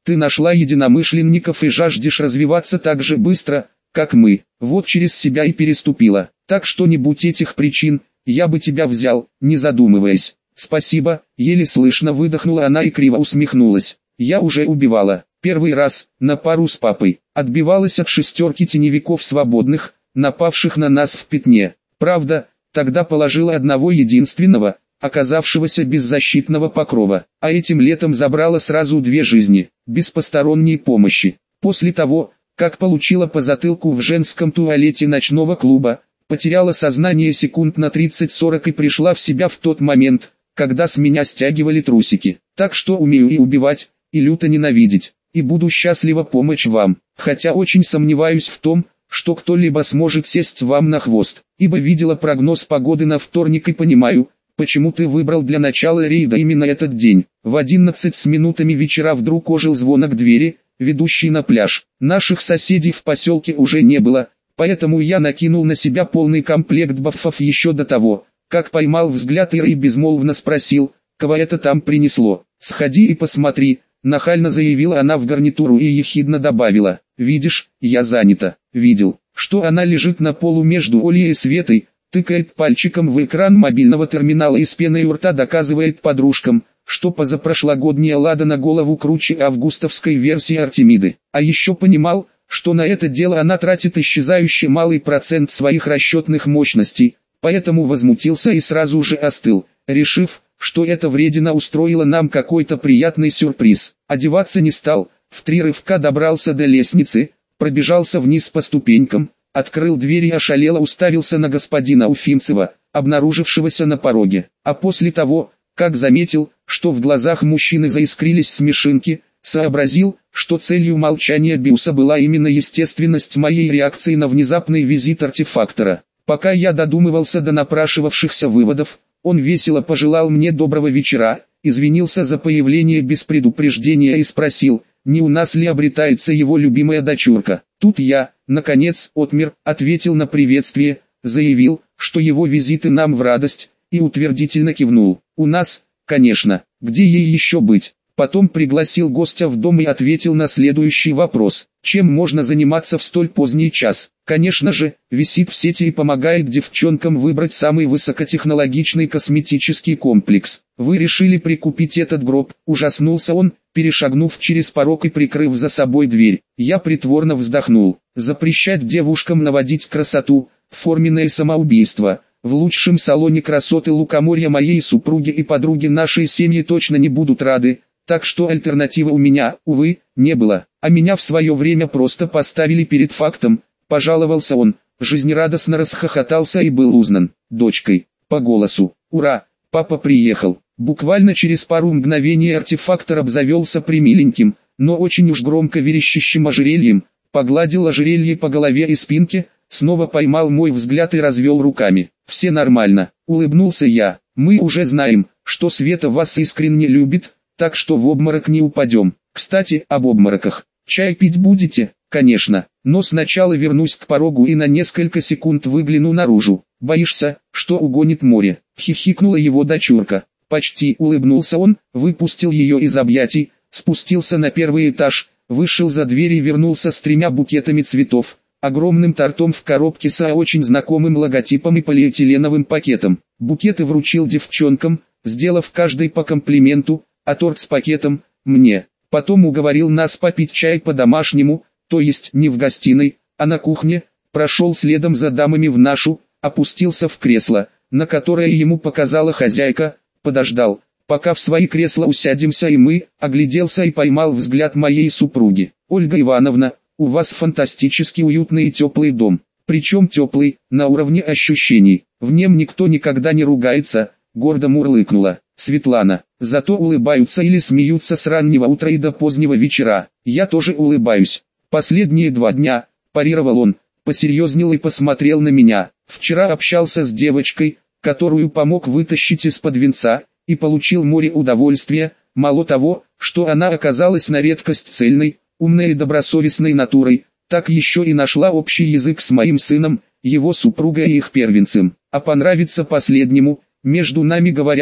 Ты нашла единомышленников и жаждешь развиваться так же быстро, как мы. Вот через себя и переступила. Так что не будь этих причин, я бы тебя взял, не задумываясь. Спасибо, еле слышно выдохнула она и криво усмехнулась. Я уже убивала. Первый раз, на пару с папой. Отбивалась от шестерки теневиков свободных, напавших на нас в Пятне. Правда, тогда положила одного единственного, оказавшегося без защитного покрова. А этим летом забрала сразу 2 жизни, без посторонней помощи. После того, как получила по затылку в женском туалете ночного клуба, потеряла сознание секунд на 30-40 и пришла в себя в тот момент, когда с меня стягивали трусики. Так что умею и убивать, и люто ненавидеть, и буду счастлива помочь вам, хотя очень сомневаюсь в том, что кто-либо сможет сесть вам на хвост, ибо видела прогноз погоды на вторник и понимаю, почему ты выбрал для начала рейда именно этот день. В 11 с минутами вечера вдруг ожил звонок двери, ведущий на пляж. Наших соседей в поселке уже не было, поэтому я накинул на себя полный комплект бафов еще до того, как поймал взгляд Иры и безмолвно спросил, кого это там принесло. «Сходи и посмотри», нахально заявила она в гарнитуру и ехидно добавила, «Видишь, я занята». Видел, что она лежит на полу между Олей и Светой, тыкает пальчиком в экран мобильного терминала и с пеной у рта доказывает подружкам, что позапрошлогодняя Лада на голову круче августовской версии Артемиды. А еще понимал, что на это дело она тратит исчезающий малый процент своих расчетных мощностей, поэтому возмутился и сразу же остыл, решив, что эта вредина устроила нам какой-то приятный сюрприз. Одеваться не стал, в 3 рывка добрался до лестницы, пробежался вниз по ступенькам, открыл дверь и ошалело уставился на господина Уфимцева, обнаружившегося на пороге. А после того, как заметил, что в глазах мужчины заискрились смешинки, сообразил, что целью молчания Биуса была именно естественность моей реакции на внезапный визит артефактора. Пока я додумывался до напрашивавшихся выводов, он весело пожелал мне доброго вечера, извинился за появление без предупреждения и спросил, не у нас ли обретается его любимая дочурка. Тут я, наконец, отмер, ответил на приветствие, заявил, что его визиты нам в радость, и утвердительно кивнул. У нас, конечно, где ей еще быть? Потом пригласил гостя в дом и ответил на следующий вопрос. Чем можно заниматься в столь поздний час? Конечно же, висит в сети и помогает девчонкам выбрать самый высокотехнологичный косметический комплекс. Вы решили прикупить этот гроб? Ужаснулся он, перешагнув через порог и прикрыв за собой дверь. Я притворно вздохнул. Запрещать девушкам наводить красоту – форменное самоубийство. В лучшем салоне красоты Лукоморья моей супруги и подруги нашей семьи точно не будут рады. Так что альтернативы у меня, увы, не было, а меня в свое время просто поставили перед фактом, пожаловался он, жизнерадостно расхохотался и был узнан, дочкой, по голосу. Ура, папа приехал. Буквально через пару мгновений артефактор обзавелся примиленьким, но очень уж громко верещащим ожерельем, погладил ожерелье по голове и спинке, снова поймал мой взгляд и развел руками. Все нормально, улыбнулся я, мы уже знаем, что Света вас искренне любит, так что в обморок не упадем. Кстати, об обмороках. Чай пить будете? Конечно, но сначала вернусь к порогу и на несколько секунд выгляну наружу. Боишься, что угонит море? Хихикнула его дочурка. Почти улыбнулся он, выпустил ее из объятий, спустился на 1-й этаж, вышел за дверь и вернулся с 3 букетами цветов, огромным тортом в коробке с очень знакомым логотипом и полиэтиленовым пакетом. Букеты вручил девчонкам, сделав каждой по комплименту, а торт с пакетом – мне. Потом уговорил нас попить чай по-домашнему, то есть не в гостиной, а на кухне, прошел следом за дамами в нашу, опустился в кресло, на которое ему показала хозяйка, подождал, пока в свои кресла усядемся и мы, огляделся и поймал взгляд моей супруги. Ольга Ивановна, у вас фантастически уютный и теплый дом, причем теплый, на уровне ощущений, в нем никто никогда не ругается, гордо мурлыкнула. Светлана, зато улыбаются или смеются с раннего утра и до позднего вечера. Я тоже улыбаюсь. Последние 2 дня, парировал он, посерьезнел и посмотрел на меня. Вчера общался с девочкой, которую помог вытащить из-под венца, и получил море удовольствия. Мало того, что она оказалась на редкость цельной, умной и добросовестной натурой, так еще и нашла общий язык с моим сыном, его супругой и их первенцем. А понравится последнему, между нами говоря,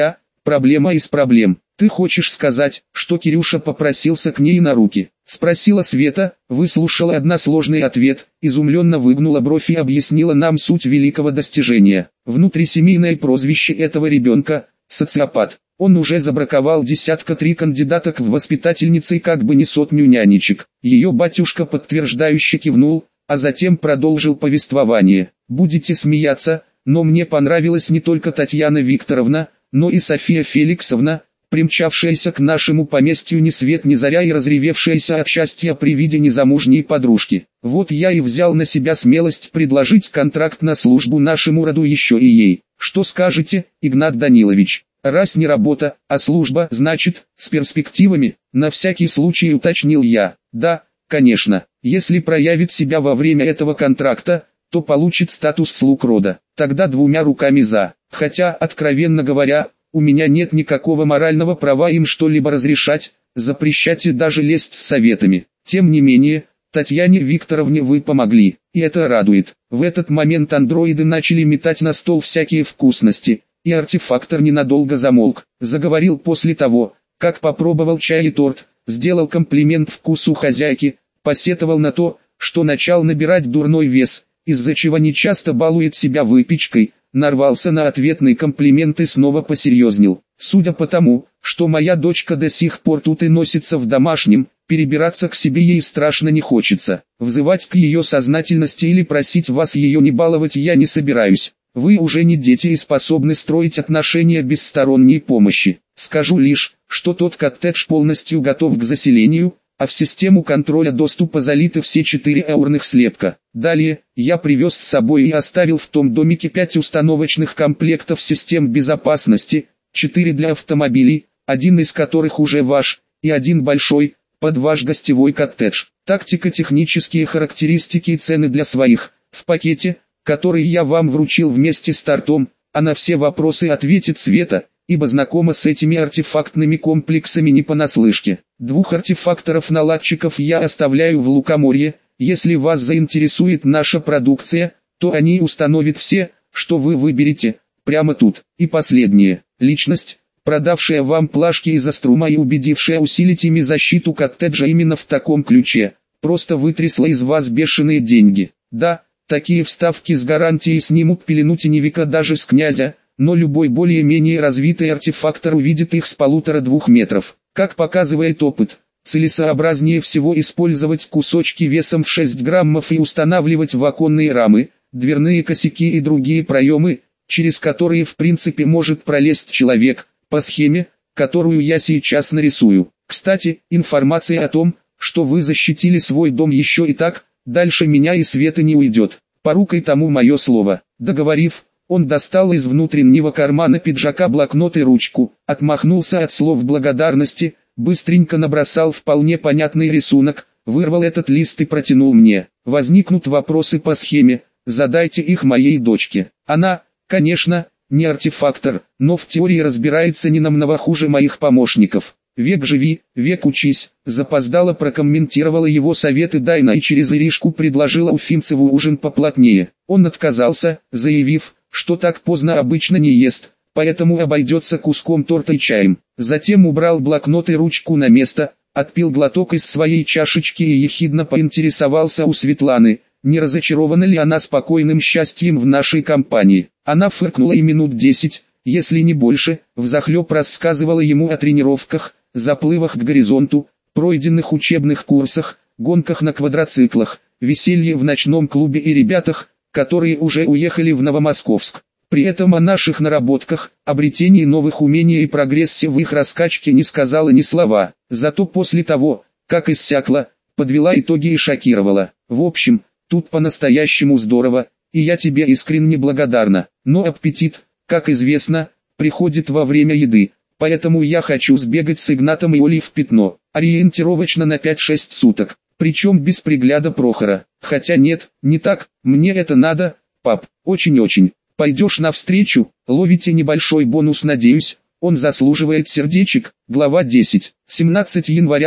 Проблема из проблем. Ты хочешь сказать, что Кирюша попросился к ней на руки? Спросила Света, выслушала односложный ответ, изумленно выгнула бровь и объяснила нам суть великого достижения. Внутрисемейное прозвище этого ребенка – социопат. Он уже забраковал 3 кандидаток в воспитательницы и как бы не 100 нянечек. Ее батюшка подтверждающе кивнул, а затем продолжил повествование. Будете смеяться, но мне понравилась не только Татьяна Викторовна, но и София Феликсовна, примчавшаяся к нашему поместью ни свет ни заря и разревевшаяся от счастья при виде незамужней подружки. Вот я и взял на себя смелость предложить контракт на службу нашему роду еще и ей. Что скажете, Игнат Данилович? Раз не работа, а служба, значит, с перспективами, на всякий случай уточнил я. Да, конечно, если проявит себя во время этого контракта, то получит статус слуг рода. Тогда 2 руками за. Хотя, откровенно говоря, у меня нет никакого морального права им что-либо разрешать, запрещать и даже лезть с советами. Тем не менее, Татьяне Викторовне вы помогли, и это радует. В этот момент андроиды начали метать на стол всякие вкусности, и артефактор ненадолго замолк. Заговорил после того, как попробовал чай и торт, сделал комплимент вкусу хозяйки, посетовал на то, что начал набирать дурной вес, из-за чего нечасто балует себя выпечкой, нарвался на ответный комплимент и снова посерьезнел. Судя по тому, что моя дочка до сих пор тут и носится в домашнем, перебираться к себе ей страшно не хочется. Взывать к ее сознательности или просить вас ее не баловать я не собираюсь. Вы уже не дети и способны строить отношения без сторонней помощи. Скажу лишь, что тот коттедж полностью готов к заселению, а в систему контроля доступа залиты все 4 аурных слепка. Далее, я привез с собой и оставил в том домике 5 установочных комплектов систем безопасности, 4 для автомобилей, один из которых уже ваш, и один большой, под ваш гостевой коттедж. Тактико-технические характеристики и цены для своих, в пакете, который я вам вручил вместе с тортом, а на все вопросы ответит Света, ибо знакома с этими артефактными комплексами не понаслышке. 2 артефакторов-наладчиков я оставляю в Лукоморье, если вас заинтересует наша продукция, то они установят все, что вы выберете, прямо тут. И последнее, личность, продавшая вам плашки из Аструма и убедившая усилить ими защиту коттеджа именно в таком ключе, просто вытрясла из вас бешеные деньги. Да, такие вставки с гарантией снимут пелену теневика даже с князя, но любой более-менее развитый артефактор увидит их с 1,5-2 метров. Как показывает опыт, целесообразнее всего использовать кусочки весом в 6 граммов и устанавливать в оконные рамы, дверные косяки и другие проемы, через которые в принципе может пролезть человек, по схеме, которую я сейчас нарисую. Кстати, информация о том, что вы защитили свой дом еще и так, дальше меня и Светы не уйдет. Порукой тому мое слово. Договорив, он достал из внутреннего кармана пиджака блокнот и ручку, отмахнулся от слов благодарности, быстренько набросал вполне понятный рисунок, вырвал этот лист и протянул мне. Возникнут вопросы по схеме, задайте их моей дочке. Она, конечно, не артефактор, но в теории разбирается не намного хуже моих помощников. «Век живи, век учись», запоздало прокомментировала его советы Дайна и через Иришку предложила Уфимцеву ужин поплотнее. Он отказался, заявив, что так поздно обычно не ест, поэтому обойдется куском торта и чаем. Затем убрал блокнот и ручку на место, отпил глоток из своей чашечки и ехидно поинтересовался у Светланы, не разочарована ли она спокойным счастьем в нашей компании. Она фыркнула и минут 10, если не больше, взахлеб рассказывала ему о тренировках, заплывах к горизонту, пройденных учебных курсах, гонках на квадроциклах, веселье в ночном клубе и ребятах, которые уже уехали в Новомосковск. При этом о наших наработках, обретении новых умений и прогрессе в их раскачке не сказала ни слова. Зато после того, как иссякла, подвела итоги и шокировала. В общем, тут по-настоящему здорово, и я тебе искренне благодарна. Но аппетит, как известно, приходит во время еды. Поэтому я хочу сбегать с Игнатом и Олей в Пятно, ориентировочно на 5-6 суток, причем без пригляда Прохора. Хотя нет, не так, мне это надо, пап, очень-очень. Пойдешь навстречу, ловите небольшой бонус, надеюсь, он заслуживает сердечек. Глава 10. 17 января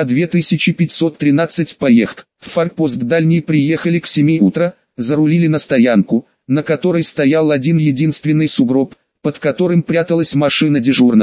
2513. Поехк. В форпост дальний приехали к 7 утра, зарулили на стоянку, на которой стоял один единственный сугроб, под которым пряталась машина дежурного,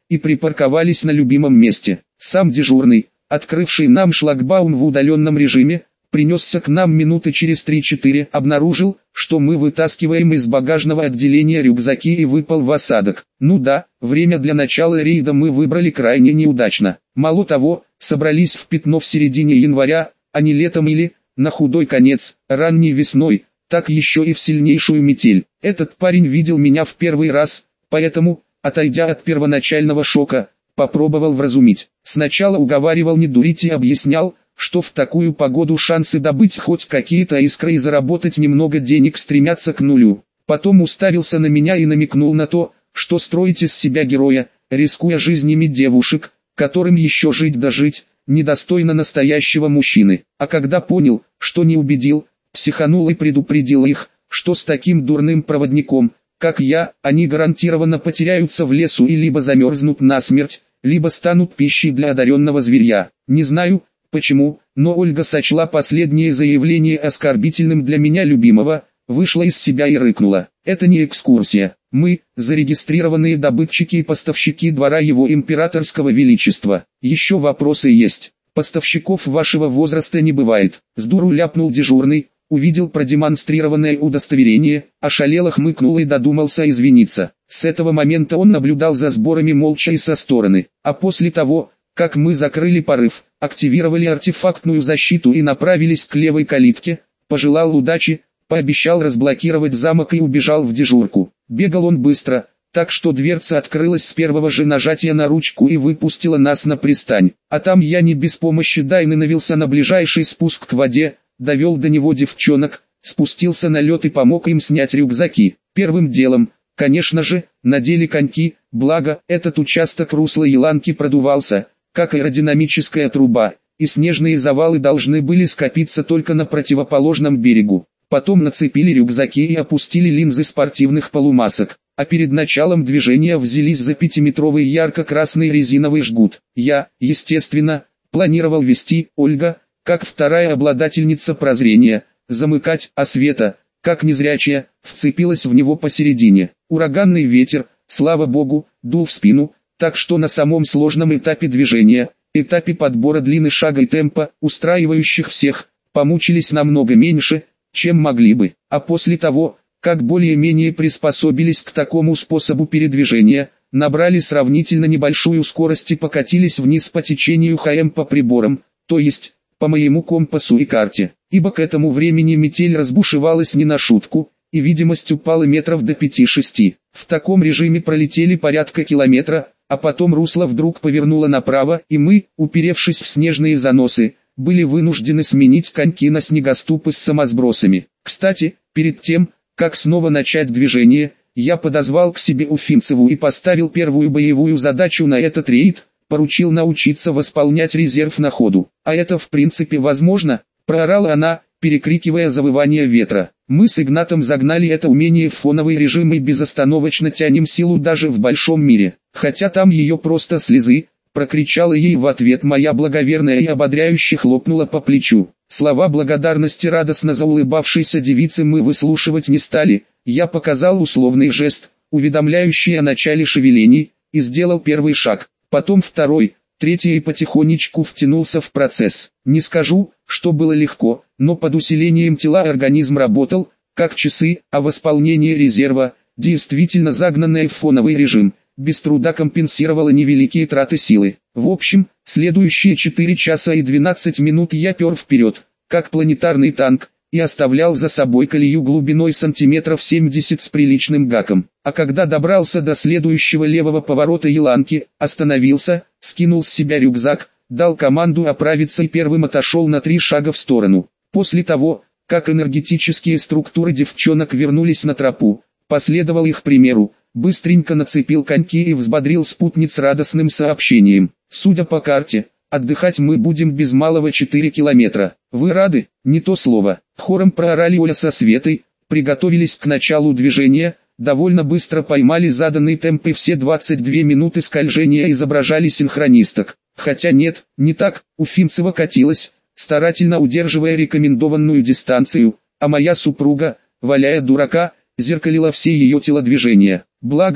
и припарковались на любимом месте. Сам дежурный, открывший нам шлагбаум в удаленном режиме, принесся к нам минуты через 3-4, обнаружил, что мы вытаскиваем из багажного отделения рюкзаки и выпал в осадок. Ну да, время для начала рейда мы выбрали крайне неудачно. Мало того, собрались в Пятно в середине января, а не летом или, на худой конец, ранней весной, так еще и в сильнейшую метель. Этот парень видел меня в первый раз, поэтому, отойдя от первоначального шока, попробовал вразумить. Сначала уговаривал не дурить и объяснял, что в такую погоду шансы добыть хоть какие-то искры и заработать немного денег стремятся к нулю. Потом уставился на меня и намекнул на то, что строить из себя героя, рискуя жизнями девушек, которым еще жить да жить, недостойно настоящего мужчины. А когда понял, что не убедил, психанул и предупредил их, что с таким дурным проводником, как я, они гарантированно потеряются в лесу и либо замерзнут насмерть, либо станут пищей для одаренного зверья. Не знаю, почему, но Ольга сочла последнее заявление оскорбительным для меня любимого, вышла из себя и рыкнула. Это не экскурсия. Мы, зарегистрированные добытчики и поставщики двора его императорского величества. Еще вопросы есть. Поставщиков вашего возраста не бывает. Сдуру ляпнул дежурный, увидел продемонстрированное удостоверение, ошалело хмыкнул и додумался извиниться. С этого момента он наблюдал за сборами молча и со стороны. А после того, как мы закрыли порыв, активировали артефактную защиту и направились к левой калитке, пожелал удачи, пообещал разблокировать замок и убежал в дежурку. Бегал он быстро, так что дверца открылась с первого же нажатия на ручку и выпустила нас на пристань. А там я не без помощи Дайны навелся на ближайший спуск к воде, довел до него девчонок, спустился на лед и помог им снять рюкзаки. Первым делом, конечно же, надели коньки, благо этот участок русла Еланки продувался, как аэродинамическая труба, и снежные завалы должны были скопиться только на противоположном берегу. Потом нацепили рюкзаки и опустили линзы спортивных полумасок, а перед началом движения взялись за 5-метровый ярко-красный резиновый жгут. Я, естественно, планировал вести, Ольга, как вторая обладательница прозрения, замыкать, а Света, как незрячая, вцепилась в него посередине. Ураганный ветер, слава богу, дул в спину, так что на самом сложном этапе движения, этапе подбора длины шага и темпа, устраивающих всех, помучились намного меньше, чем могли бы. А после того, как более-менее приспособились к такому способу передвижения, набрали сравнительно небольшую скорость и покатились вниз по течению ХМ по приборам, то есть, по моему компасу и карте, ибо к этому времени метель разбушевалась не на шутку, и видимость упала метров до 5-6. В таком режиме пролетели порядка километра, а потом русло вдруг повернуло направо, и мы, уперевшись в снежные заносы, были вынуждены сменить коньки на снегоступы с самосбросами. Кстати, перед тем, как снова начать движение, я подозвал к себе Уфимцеву и поставил первую боевую задачу на этот рейд, поручил научиться восполнять резерв на ходу. А это в принципе возможно, проорала она, перекрикивая завывание ветра. Мы с Игнатом загнали это умение в фоновый режим и безостановочно тянем силу даже в большом мире. Хотя там ее просто слезы, прокричала ей в ответ моя благоверная и ободряюще хлопнула по плечу. Слова благодарности радостно заулыбавшейся девицы мы выслушивать не стали, я показал условный жест, уведомляющий о начале шевелений, и сделал первый шаг, потом второй, третий и потихонечку втянулся в процесс. Не скажу, что было легко, но под усилением тела организм работал, как часы, а восполнение резерва, действительно загнанное в фоновый режим, без труда компенсировало невеликие траты силы. В общем, следующие 4 часа и 12 минут я пер вперед, как планетарный танк, и оставлял за собой колею глубиной сантиметров 70 с приличным гаком. А когда добрался до следующего левого поворота Еланки, остановился, скинул с себя рюкзак, дал команду оправиться и первым отошел на 3 шага в сторону. После того, как энергетические структуры девчонок вернулись на тропу, последовал их примеру, быстренько нацепил коньки и взбодрил спутниц радостным сообщением. Судя по карте, отдыхать мы будем без малого 4 километра. Вы рады? Не то слово. Хором проорали Оля со Светой, приготовились к началу движения, довольно быстро поймали заданный темп и все 22 минуты скольжения изображали синхронисток. Хотя нет, не так, Уфимцева катилась, старательно удерживая рекомендованную дистанцию, а моя супруга, валяя дурака, зеркалила все ее телодвижения. Благо,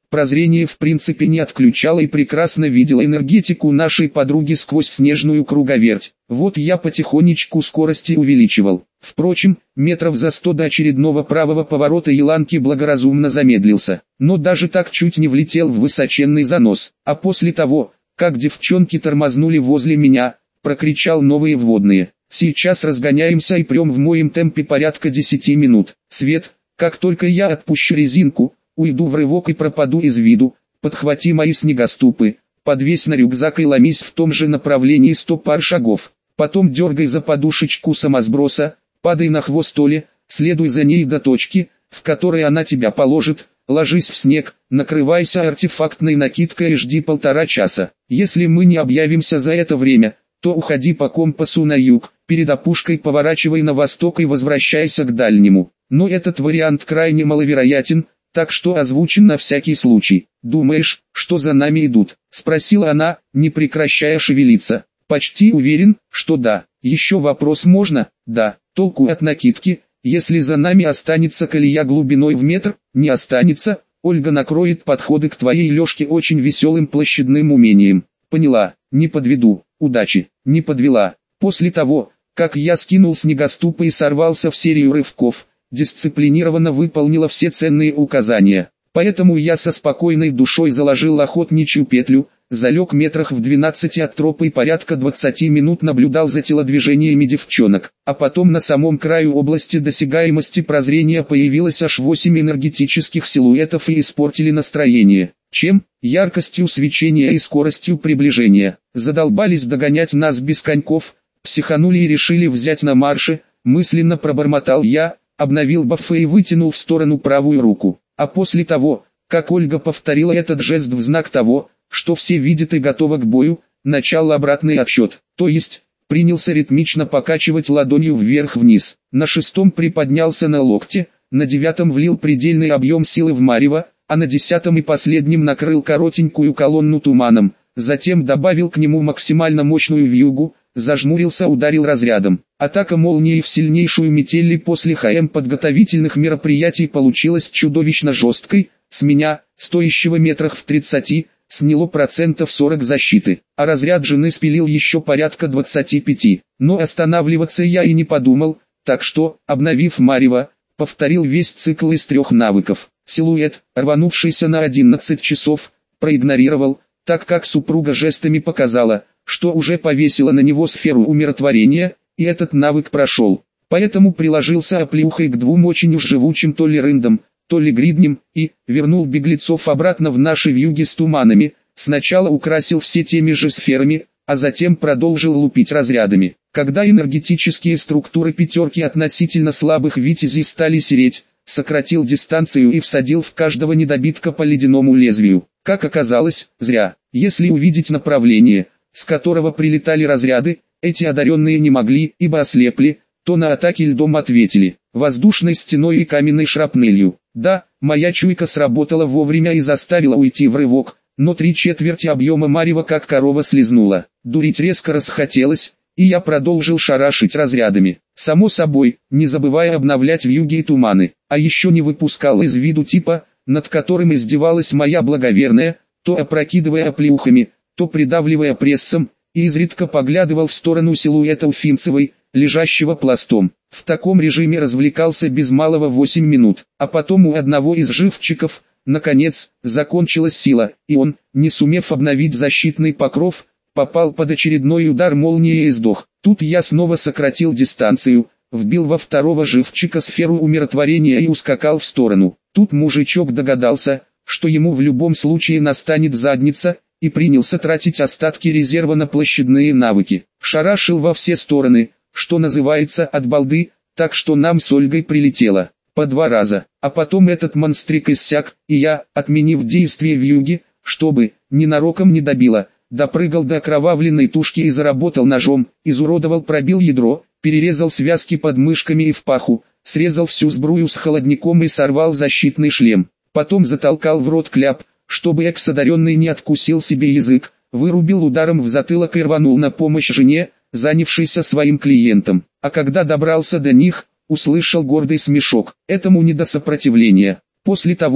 Прозрение в принципе не отключало и прекрасно видела энергетику нашей подруги сквозь снежную круговерть. Вот я потихонечку скорости увеличивал. Впрочем, метров за 100 до очередного правого поворота Еланки благоразумно замедлился. Но даже так чуть не влетел в высоченный занос. А после того, как девчонки тормознули возле меня, прокричал новые вводные. Сейчас разгоняемся и прем в моем темпе порядка 10 минут. Свет, как только я отпущу резинку, уйду в рывок и пропаду из виду, подхвати мои снегоступы, подвесь на рюкзак и ломись в том же направлении 100 пар шагов. Потом дергай за подушечку самосброса, падай на хвост Оли, следуй за ней до точки, в которой она тебя положит, ложись в снег, накрывайся артефактной накидкой и жди 1,5 часа. Если мы не объявимся за это время, то уходи по компасу на юг, перед опушкой поворачивай на восток и возвращайся к дальнему. Но этот вариант крайне маловероятен, так что озвучен на всякий случай. «Думаешь, что за нами идут?» — спросила она, не прекращая шевелиться. «Почти уверен, что да. Еще вопрос можно?» «Да. Толку от накидки, если за нами останется колея глубиной в метр?» «Не останется. Ольга накроет подходы к твоей Лешке очень веселым площадным умением». «Поняла. Не подведу. Удачи». Не подвела. После того, как я скинул снегоступы и сорвался в серию рывков, дисциплинированно выполнила все ценные указания. Поэтому я со спокойной душой заложил охотничью петлю, залег метрах в 12 от тропы и порядка 20 минут наблюдал за телодвижениями девчонок. А потом на самом краю области досягаемости прозрения появилось аж 8 энергетических силуэтов и испортили настроение. Чем? Яркостью свечения и скоростью приближения. Задолбались догонять нас без коньков, психанули и решили взять на марше, мысленно пробормотал я, обновил бафы и вытянул в сторону правую руку. А после того, как Ольга повторила этот жест в знак того, что все видят и готовы к бою, начал обратный отсчет. То есть, принялся ритмично покачивать ладонью вверх-вниз. На 6-м приподнялся на локте, на 9-м влил предельный объем силы в марево, а на 10-м и последнем накрыл коротенькую колонну туманом. Затем добавил к нему максимально мощную вьюгу, зажмурился, ударил разрядом. Атака молнией в сильнейшую метель после ХМ подготовительных мероприятий получилась чудовищно жесткой, с меня, стоящего метрах в 30, сняло 40% защиты, а разряд жены спилил еще порядка 25. Но останавливаться я и не подумал, так что, обновив марево, повторил весь цикл из 3 навыков. Силуэт, рванувшийся на 11 часов, проигнорировал, так как супруга жестами показала, что уже повесила на него сферу умиротворения, и этот навык прошел. Поэтому приложился оплеухой к 2 очень уж живучим то ли рындам, то ли гридням, и вернул беглецов обратно в наши вьюги с туманами, сначала украсил все теми же сферами, а затем продолжил лупить разрядами. Когда энергетические структуры пятерки относительно слабых витязей стали сереть, сократил дистанцию и всадил в каждого недобитка по ледяному лезвию. Как оказалось, зря. Если увидеть направление, с которого прилетали разряды, эти одаренные не могли, ибо ослепли, то на атаки льдом ответили, воздушной стеной и каменной шрапнелью. Да, моя чуйка сработала вовремя и заставила уйти в рывок, но 3/4 объема марева как корова слезнула. Дурить резко расхотелось, и я продолжил шарашить разрядами. Само собой, не забывая обновлять вьюги и туманы, а еще не выпускал из виду типа, над которым издевалась моя благоверная, то опрокидывая оплеухами, то придавливая прессом, и изредка поглядывал в сторону силуэта Уфимцевой, лежащего пластом. В таком режиме развлекался без малого 8 минут, а потом у одного из живчиков, наконец, закончилась сила, и он, не сумев обновить защитный покров, попал под очередной удар молнии и сдох. Тут я снова сократил дистанцию, вбил во второго живчика сферу умиротворения и ускакал в сторону. Тут мужичок догадался, что ему в любом случае настанет задница, и принялся тратить остатки резерва на площадные навыки. Шарашил во все стороны, что называется от балды, так что нам с Ольгой прилетело по 2 раза. А потом этот монстрик иссяк, и я, отменив действие вьюги, чтобы, ненароком не добило, допрыгал до окровавленной тушки и заработал ножом, изуродовал, пробил ядро, перерезал связки под мышками и в паху, срезал всю сбрую с холодником и сорвал защитный шлем. Потом затолкал в рот кляп, чтобы экс-одаренный не откусил себе язык, вырубил ударом в затылок и рванул на помощь жене, занявшейся своим клиентом. А когда добрался до них, услышал гордый смешок. Этому не до сопротивления. После того,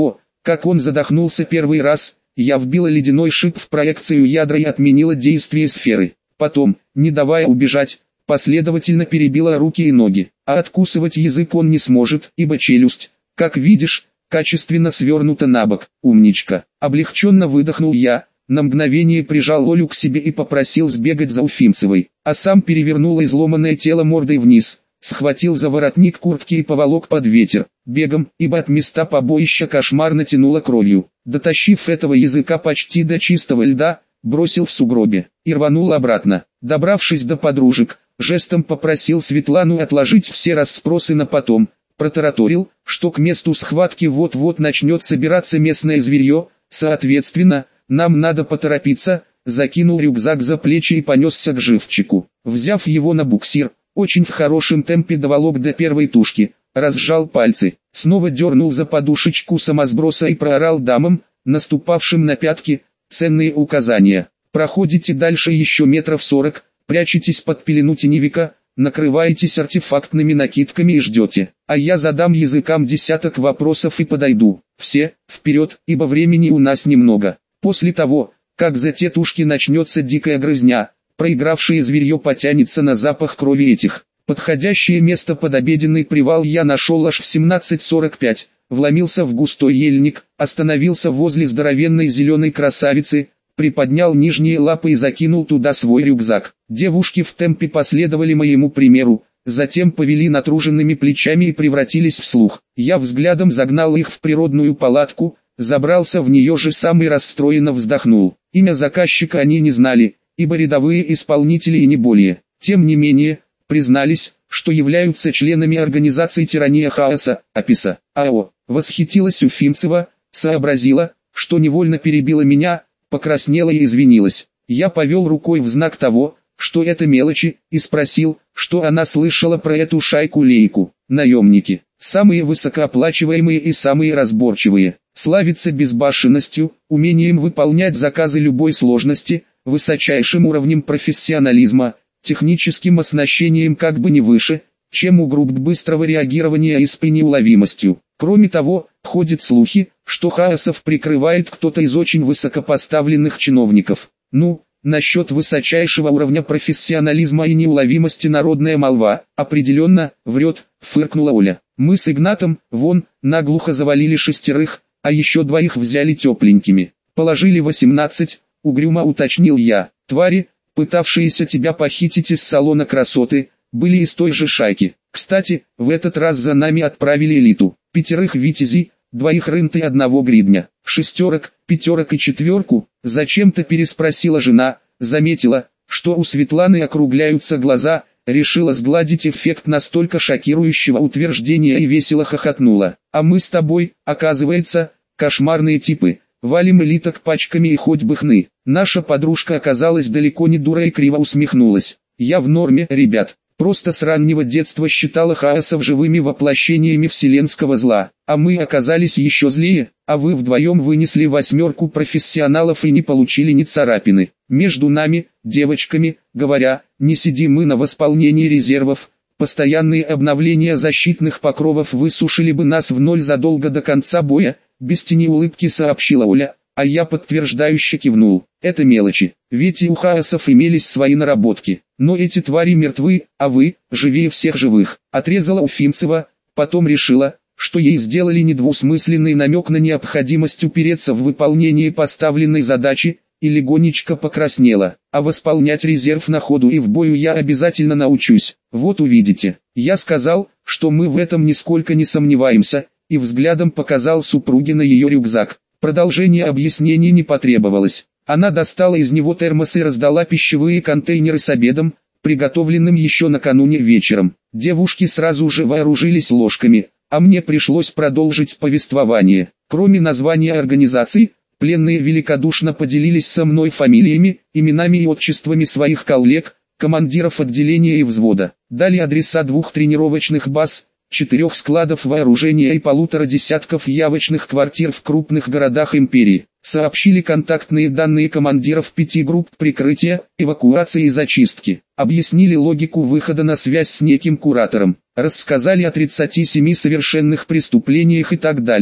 Как он задохнулся первый раз, я вбила ледяной шип в проекцию ядра и отменила действие сферы. Потом, не давая убежать, последовательно перебила руки и ноги. А откусывать язык он не сможет, ибо челюсть, как видишь, качественно свернута на бок. Умничка. Облегченно выдохнул я, на мгновение прижал Олю к себе и попросил сбегать за Уфимцевой, а сам перевернул изломанное тело мордой вниз, схватил за воротник куртки и поволок под ветер, бегом, ибо от места побоища кошмарно тянуло кровью. Дотащив этого языка почти до чистого льда, бросил в сугробе и рванул обратно. Добравшись до подружек, жестом попросил Светлану отложить все расспросы на потом, протараторил, что к месту схватки вот-вот начнет собираться местное зверье, соответственно, нам надо поторопиться, закинул рюкзак за плечи и понесся к живчику. Взяв его на буксир, очень в хорошем темпе доволок до первой тушки, разжал пальцы, снова дернул за подушечку самосброса и проорал дамам, наступавшим на пятки, ценные указания. Проходите дальше еще метров 40, прячетесь под пелену теневика, накрываетесь артефактными накидками и ждете. А я задам языкам десяток вопросов и подойду. Все, вперед, ибо времени у нас немного. После того, как за те тушки начнется дикая грызня, проигравшее зверье потянется на запах крови этих. Подходящее место под обеденный привал я нашел аж в 17:45, вломился в густой ельник, остановился возле здоровенной зеленой красавицы, приподнял нижние лапы и закинул туда свой рюкзак. Девушки в темпе последовали моему примеру, затем повели натруженными плечами и превратились в слух. Я взглядом загнал их в природную палатку, забрался в нее же сам и расстроенно вздохнул. Имя заказчика они не знали, ибо рядовые исполнители и не более. Тем не менее, признались, что являются членами организации «Тирания Хаоса», АПИСа. АО. Восхитилась Уфимцева, сообразила, что невольно перебила меня, покраснела и извинилась. Я повел рукой в знак того, что это мелочи, и спросил, что она слышала про эту шайку-лейку. Наемники, самые высокооплачиваемые и самые разборчивые, славятся безбашенностью, умением выполнять заказы любой сложности, высочайшим уровнем профессионализма, техническим оснащением как бы не выше, чем у групп быстрого реагирования и с неуловимостью. Кроме того, ходят слухи, что Хаосов прикрывает кто-то из очень высокопоставленных чиновников. Ну, насчет высочайшего уровня профессионализма и неуловимости народная молва, определенно, врет, фыркнула Оля. Мы с Игнатом, вон, наглухо завалили 6, а еще 2 взяли тепленькими. Положили 18, угрюмо уточнил я. Твари, пытавшиеся тебя похитить из салона красоты, были из той же шайки. Кстати, в этот раз за нами отправили элиту. 5 витязей, 2 рынта и 1 гридня. 6, 5 и 4, зачем-то переспросила жена, заметила, что у Светланы округляются глаза, решила сгладить эффект настолько шокирующего утверждения и весело хохотнула. А мы с тобой, оказывается, кошмарные типы, валим элиток пачками и хоть бы хны. Наша подружка оказалась далеко не дура и криво усмехнулась. Я в норме, ребят. Просто с раннего детства считала Хаосов живыми воплощениями вселенского зла, а мы оказались еще злее, а вы вдвоем вынесли 8 профессионалов и не получили ни царапины. Между нами, девочками, говоря, не сидим мы на восполнении резервов, постоянные обновления защитных покровов высушили бы нас в ноль задолго до конца боя, без тени улыбки сообщила Оля, а я подтверждающе кивнул. Это мелочи, ведь и у Хаосов имелись свои наработки. Но эти твари мертвы, а вы, живее всех живых, отрезала Уфимцева, потом решила, что ей сделали недвусмысленный намек на необходимость упереться в выполнение поставленной задачи, и легонечко покраснела. А восполнять резерв на ходу и в бою я обязательно научусь, вот увидите. Я сказал, что мы в этом нисколько не сомневаемся, и взглядом показал супруге на ее рюкзак. Продолжение объяснений не потребовалось. Она достала из него термос и раздала пищевые контейнеры с обедом, приготовленным еще накануне вечером. Девушки сразу же вооружились ложками, а мне пришлось продолжить повествование. Кроме названия организации, пленные великодушно поделились со мной фамилиями, именами и отчествами своих коллег, командиров отделения и взвода. Дали адреса 2 тренировочных баз, 4 складов вооружения и 1,5 десятков явочных квартир в крупных городах империи. Сообщили контактные данные командиров 5 групп прикрытия, эвакуации и зачистки. Объяснили логику выхода на связь с неким куратором. Рассказали о 37 совершенных преступлениях и так далее.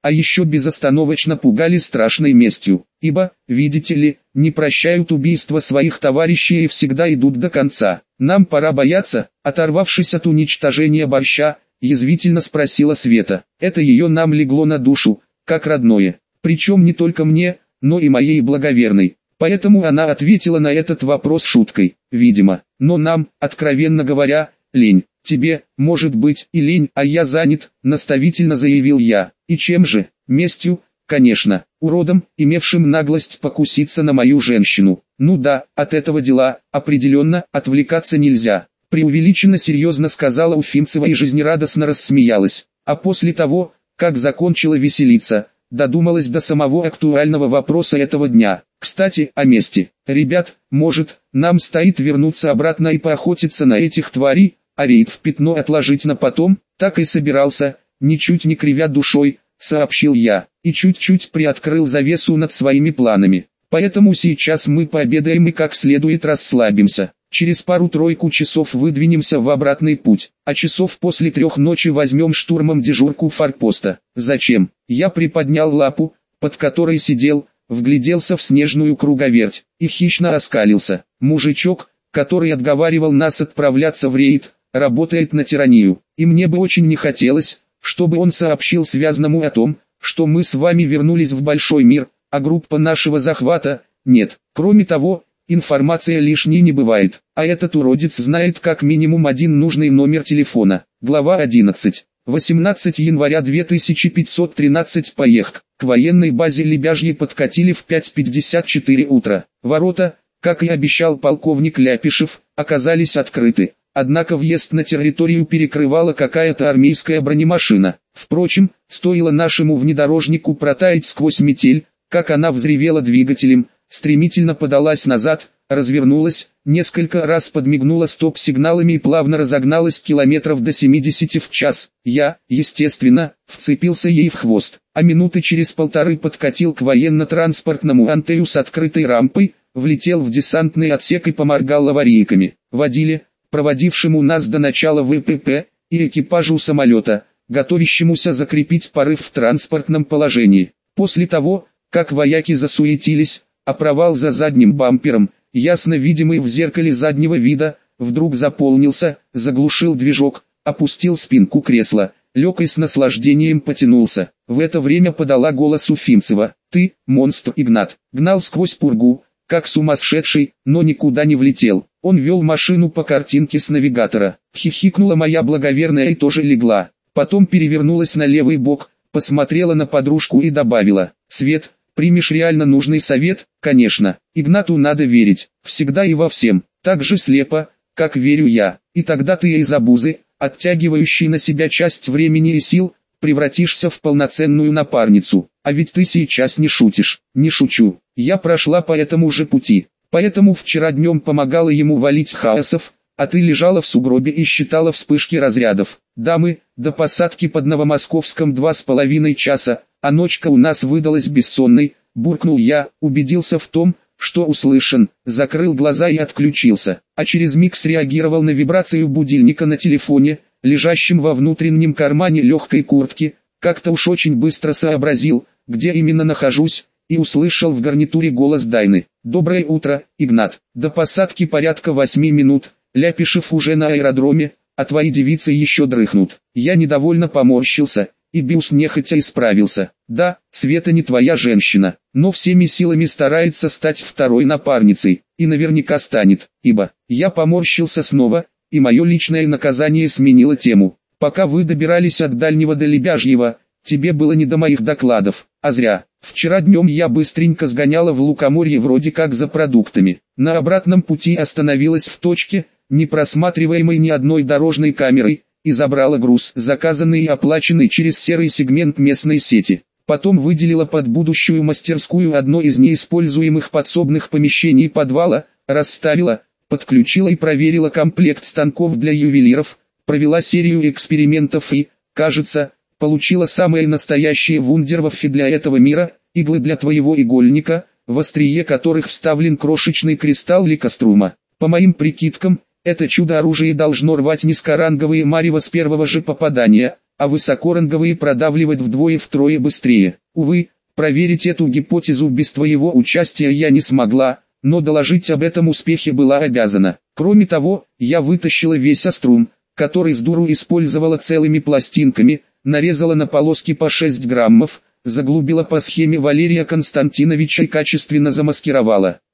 а еще безостановочно пугали страшной местью, ибо, видите ли, не прощают убийства своих товарищей и всегда идут до конца. Нам пора бояться, оторвавшись от уничтожения борща, язвительно спросила Света. Это ее нам легло на душу, как родное, причем не только мне, но и моей благоверной. Поэтому она ответила на этот вопрос шуткой, видимо. Но нам, откровенно говоря, лень. Тебе, может быть, и лень, а я занят, наставительно заявил я. И чем же? Местью, конечно, уродом, имевшим наглость покуситься на мою женщину. Ну да, от этого дела, определенно, отвлекаться нельзя. Преувеличенно серьезно сказала Уфимцева и жизнерадостно рассмеялась. А после того, как закончила веселиться, додумалась до самого актуального вопроса этого дня. Кстати, о мести. Ребят, может, нам стоит вернуться обратно и поохотиться на этих тварей, а рейд в Пятно отложить на потом? Так и собирался, ничуть не кривя душой, сообщил я, и чуть-чуть приоткрыл завесу над своими планами. Поэтому сейчас мы пообедаем и как следует расслабимся. Через пару-тройку часов выдвинемся в обратный путь, а часов после 3 ночи возьмем штурмом дежурку форпоста. Зачем? Я приподнял лапу, под которой сидел, вгляделся в снежную круговерть, и хищно оскалился. Мужичок, который отговаривал нас отправляться в рейд, работает на тиранию, и мне бы очень не хотелось, чтобы он сообщил связному о том, что мы с вами вернулись в большой мир, а группа нашего захвата – нет. Кроме того, информация лишней не бывает, а этот уродец знает как минимум один нужный номер телефона. Глава 11. 18 января 2513. Поехк. К военной базе Лебяжье подкатили в 5:54 утра. Ворота, как и обещал полковник Ляпишев, оказались открыты. Однако въезд на территорию перекрывала какая-то армейская бронемашина. Впрочем, стоило нашему внедорожнику протаять сквозь метель, как она взревела двигателем, стремительно подалась назад, развернулась, несколько раз подмигнула стоп-сигналами и плавно разогналась километров до 70 в час. Я, естественно, вцепился ей в хвост, а минуты через полторы подкатил к военно-транспортному антею с открытой рампой, влетел в десантный отсек и поморгал аварийками. Водиле, проводившему нас до начала ВПП, и экипажу самолета, готовящемуся закрепить порыв в транспортном положении. После того, как вояки засуетились, а провал за задним бампером, ясно видимый в зеркале заднего вида, вдруг заполнился, заглушил движок, опустил спинку кресла, лег и с наслаждением потянулся. В это время подала голос Уфимцева. «Ты, монстр Игнат!» Гнал сквозь пургу, как сумасшедший, но никуда не влетел. Он вел машину по картинке с навигатора. Хихикнула моя благоверная и тоже легла. Потом перевернулась на левый бок, посмотрела на подружку и добавила: «Свет, примешь реально нужный совет?» «Конечно, Игнату надо верить, всегда и во всем, так же слепо, как верю я. И тогда ты из обузы, оттягивающей на себя часть времени и сил, превратишься в полноценную напарницу. А ведь ты сейчас не шутишь». «Не шучу, я прошла по этому же пути. Поэтому вчера днем помогала ему валить хаосов, а ты лежала в сугробе и считала вспышки разрядов. Дамы, до посадки под Новомосковском 2,5 часа, а ночка у нас выдалась бессонной», буркнул я, убедился в том, что услышан, закрыл глаза и отключился, а через миг среагировал на вибрацию будильника на телефоне, лежащем во внутреннем кармане легкой куртки, как-то уж очень быстро сообразил, где именно нахожусь, и услышал в гарнитуре голос Дайны. «Доброе утро, Игнат. До посадки порядка 8 минут, Ляпишев уже на аэродроме, а твои девицы еще дрыхнут». Я недовольно поморщился, и Бюс нехотя исправился. «Да, Света не твоя женщина, но всеми силами старается стать второй напарницей, и наверняка станет, ибо...» Я поморщился снова, и мое личное наказание сменило тему. «Пока вы добирались от Дальнего до Лебяжьего, тебе было не до моих докладов, а зря. Вчера днем я быстренько сгоняла в Лукоморье вроде как за продуктами. На обратном пути остановилась в точке, не просматриваемой ни одной дорожной камерой, и забрала груз, заказанный и оплаченный через серый сегмент местной сети. Потом выделила под будущую мастерскую одно из неиспользуемых подсобных помещений подвала, расставила, подключила и проверила комплект станков для ювелиров, провела серию экспериментов и, кажется, получила самые настоящие вундерваффе для этого мира, иглы для твоего игольника, в острие которых вставлен крошечный кристалл ликострума. По моим прикидкам, это чудо-оружие должно рвать низкоранговые марево с первого же попадания, а высокоранговые продавливать вдвое-втрое быстрее. Увы, проверить эту гипотезу без твоего участия я не смогла, но доложить об этом успехе была обязана. Кроме того, я вытащила весь острум, который с дуру использовала целыми пластинками, нарезала на полоски по 6 граммов, заглубила по схеме Валерия Константиновича и качественно замаскировала.